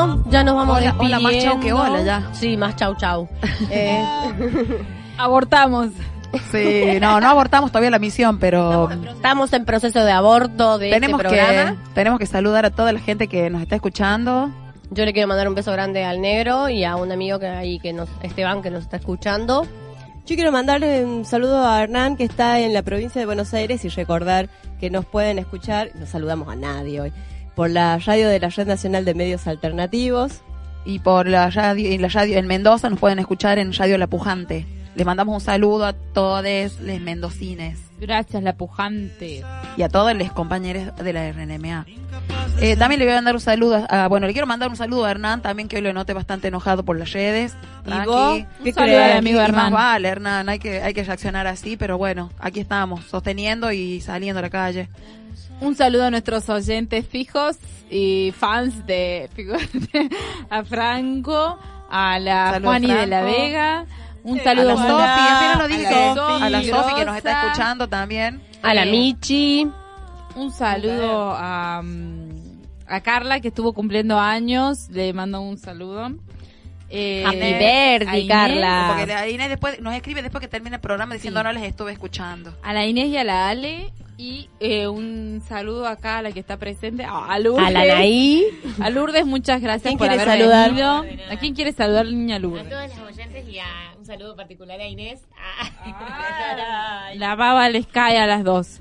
Bueno, ya nos vamos Hola, despidiendo. hola, más chau que hola ya. Sí, más chau. Abortamos. Sí, no abortamos todavía la misión, pero Estamos en proceso de aborto de este programa. Tenemos que saludar a toda la gente que nos está escuchando. Yo le quiero mandar un beso grande al negro y a un amigo Esteban, que nos está escuchando. Yo quiero mandarle un saludo a Hernán, que está en la provincia de Buenos Aires, y recordar que nos pueden escuchar, no saludamos a nadie hoy, por la radio de la Red Nacional de Medios Alternativos. Y por la radio en Mendoza nos pueden escuchar en Radio La Pujante. Les mandamos un saludo a todos les mendocines. Gracias, La Pujante. Y a todos los compañeros de la RNMA. También le voy a mandar un saludo le quiero mandar un saludo a Hernán también, que hoy lo noté bastante enojado por las redes. ¿Y vos? ¿Qué saludo al amigo Hernán? Más vale, Hernán, hay que reaccionar así, pero bueno, aquí estamos, sosteniendo y saliendo a la calle. Un saludo a nuestros oyentes fijos y fans a Franco, a la Saludo, Juani de la Franco. Vega. Un saludo a la Sofi, al final lo dije, a la Sofi Sofi que nos está escuchando también. A la Michi. Un saludo a Carla, que estuvo cumpliendo años. Le mando un saludo. Happy birthday, Carla. Porque la Inés después nos escribe después que termina el programa diciendo no les estuve escuchando. A la Inés y a la Ale. Y un saludo acá a la que está presente, a Lourdes. A la Anaí. A Lourdes, muchas gracias por haber saludar? venido. ¿A quién quiere saludar, niña Lourdes? A todas las oyentes y un saludo particular a Inés. La baba les cae a las dos.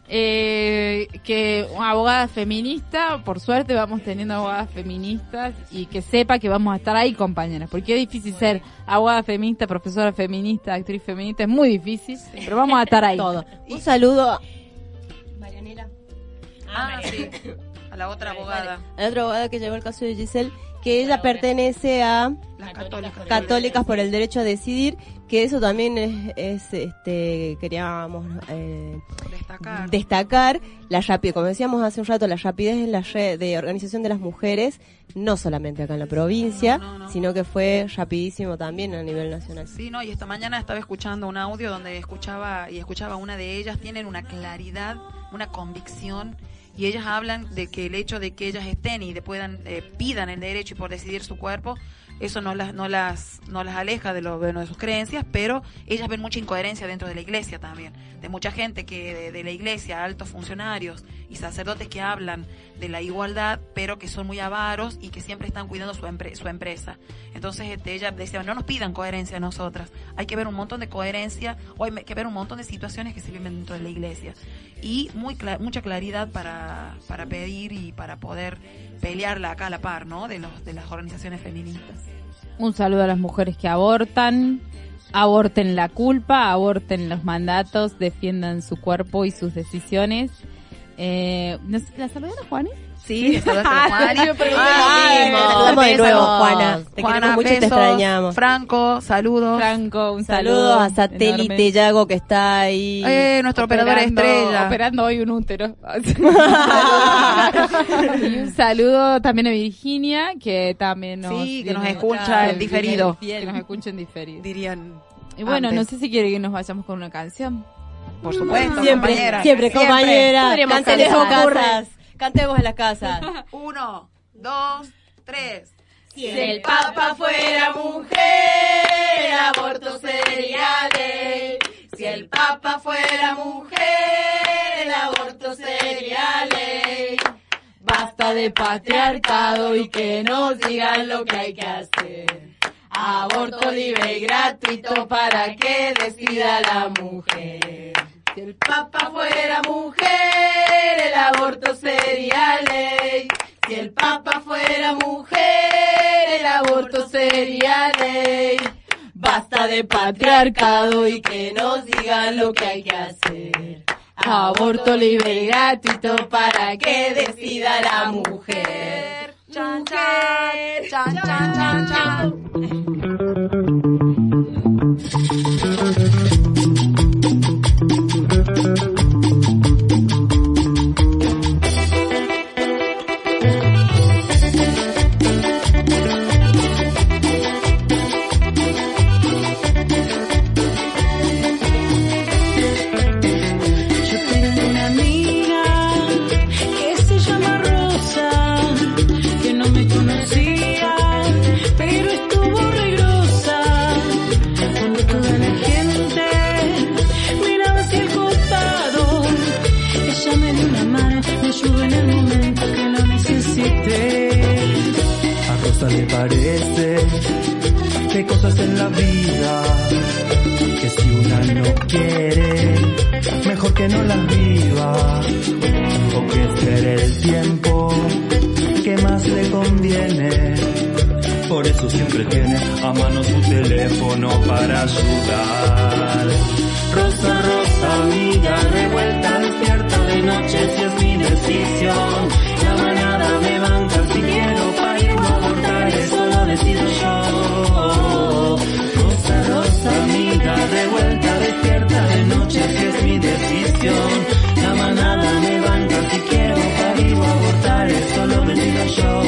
Que una abogada feminista, por suerte vamos teniendo abogadas feministas, y que sepa que vamos a estar ahí, compañeras, porque es difícil ser abogada feminista, profesora feminista, actriz feminista, es muy difícil, pero vamos a estar ahí. Todo. Un saludo a Marianela. Sí. A la otra abogada. A la otra abogada que llevó el caso de Giselle, que ella pertenece a Las Católicas por el Derecho a Decidir, que eso también queríamos destacar como decíamos hace un rato, la rapidez en la red de organización de las mujeres, no solamente acá en la provincia, sino que fue rapidísimo también a nivel nacional. Sí, y esta mañana estaba escuchando un audio donde escuchaba una de ellas, tienen una claridad, una convicción, y ellas hablan de que el hecho de que ellas estén y pidan el derecho y por decidir su cuerpo, eso no las aleja de sus creencias, pero ellas ven mucha incoherencia dentro de la iglesia también, de mucha gente que de la iglesia, altos funcionarios y sacerdotes que hablan de la igualdad, pero que son muy avaros y que siempre están cuidando su empresa. Entonces ella decía, no nos pidan coherencia a nosotras, hay que ver un montón de coherencia, o hay que ver un montón de situaciones que se viven dentro de la iglesia, y mucha claridad para pedir y para poder pelearla acá a la par, ¿no? de las organizaciones feministas. Un saludo a las mujeres que aborten la culpa, aborten los mandatos, defiendan su cuerpo y sus decisiones. ¿La saludan a Juani? Sí, saludos a Juani. Saludamos de nuevo, Juana. Te queremos mucho y te extrañamos. Franco, saludos. Franco, un saludo a Satélite enorme. Yago, que está ahí. Nuestro operador estrella. Operando hoy un útero. Y un saludo también a Virginia, que también nos escucha en diferido. Que nos escucha en diferido. Dirían. Y bueno, antes. no sé si quiere que nos vayamos con una canción. Por supuesto, Siempre, compañera. Cantemos casas. Cantemos en las casas. 1, 2, 3. Si el Papa fuera mujer, el aborto sería ley. Si el Papa fuera mujer, el aborto sería ley. Basta de patriarcado y que nos digan lo que hay que hacer. Aborto libre y gratuito para que decida la mujer. Si el Papa fuera mujer, el aborto sería ley. Si el Papa fuera mujer, el aborto sería ley. Basta de patriarcado y que nos digan lo que hay que hacer. Aborto libre y gratuito para que decida la mujer. Chan, chan, chan, chan, chan, chan. Amiga que se llama Rosa, que no me conocía Rosa le parece que hay cosas en la vida que si una no quiere, mejor que no las viva, o que espere el tiempo que más le conviene. Por eso siempre tiene a mano su teléfono para ayudar. Rosa, rosa, amiga, revuelta, despierta de noche si es mi decisión. La manada me banca si quiero parir o abortar, eso lo decido yo. Rosa, rosa, amiga, revuelta, despierta de noche si es mi decisión. La manada me banca si quiero parir o abortar, eso lo decido yo.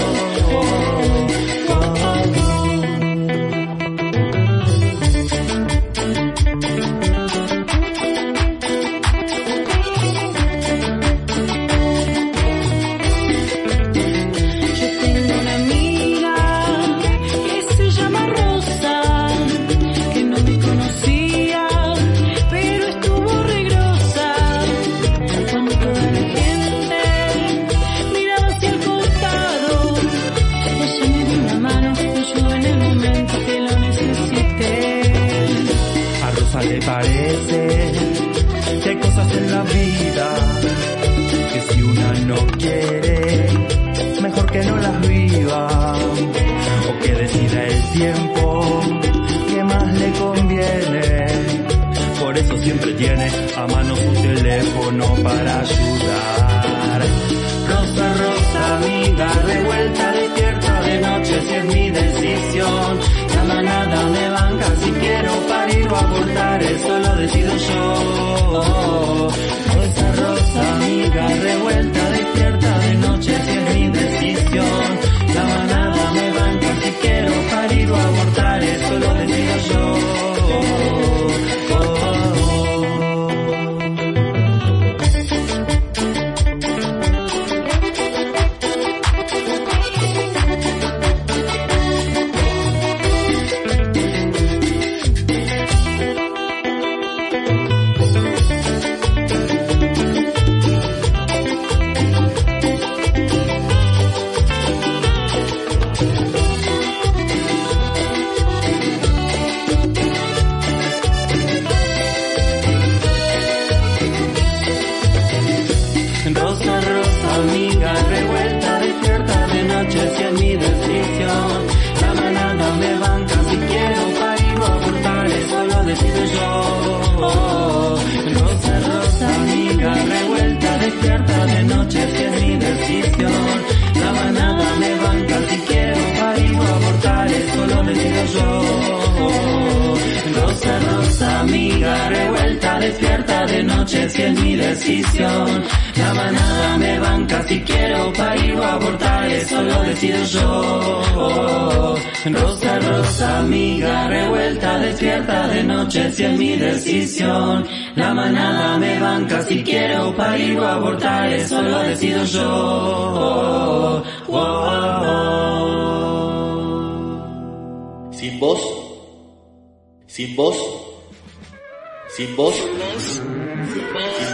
Le parece que hay cosas en la vida que si una no quiere, mejor que no las viva, o que decida el tiempo que más le conviene. Por eso siempre tiene a mano su teléfono para ayudar. Rosa, rosa, amiga, revuelta, despierta de noche si es mi decisión. La manada me banca si quiero parir o abortar, eso lo decido yo. Rosa, rosa, amiga, revuelta, despierta de noche si es mi decisión. La manada me banca si quiero parir o abortar, eso lo decido yo. Rosa, rosa, amiga, revuelta, despierta de noche si es mi decisión. La manada me banca si quiero parir o abortar, eso lo decido yo. Rosa, rosa, amiga, revuelta, despierta de noche si es mi decisión. La manada me banca si quiero parir o abortar, eso lo decido yo. Rosa, rosa, amiga, revuelta, despierta de noche si es mi decisión. La manada me banca si quiero parir o abortar, eso lo decido yo. Rosa, rosa, amiga, revuelta, despierta de noche si es mi decisión. La manada me banca si quiero parir o abortar, eso lo decido yo. Sin voz, sin voz, sin voz, sin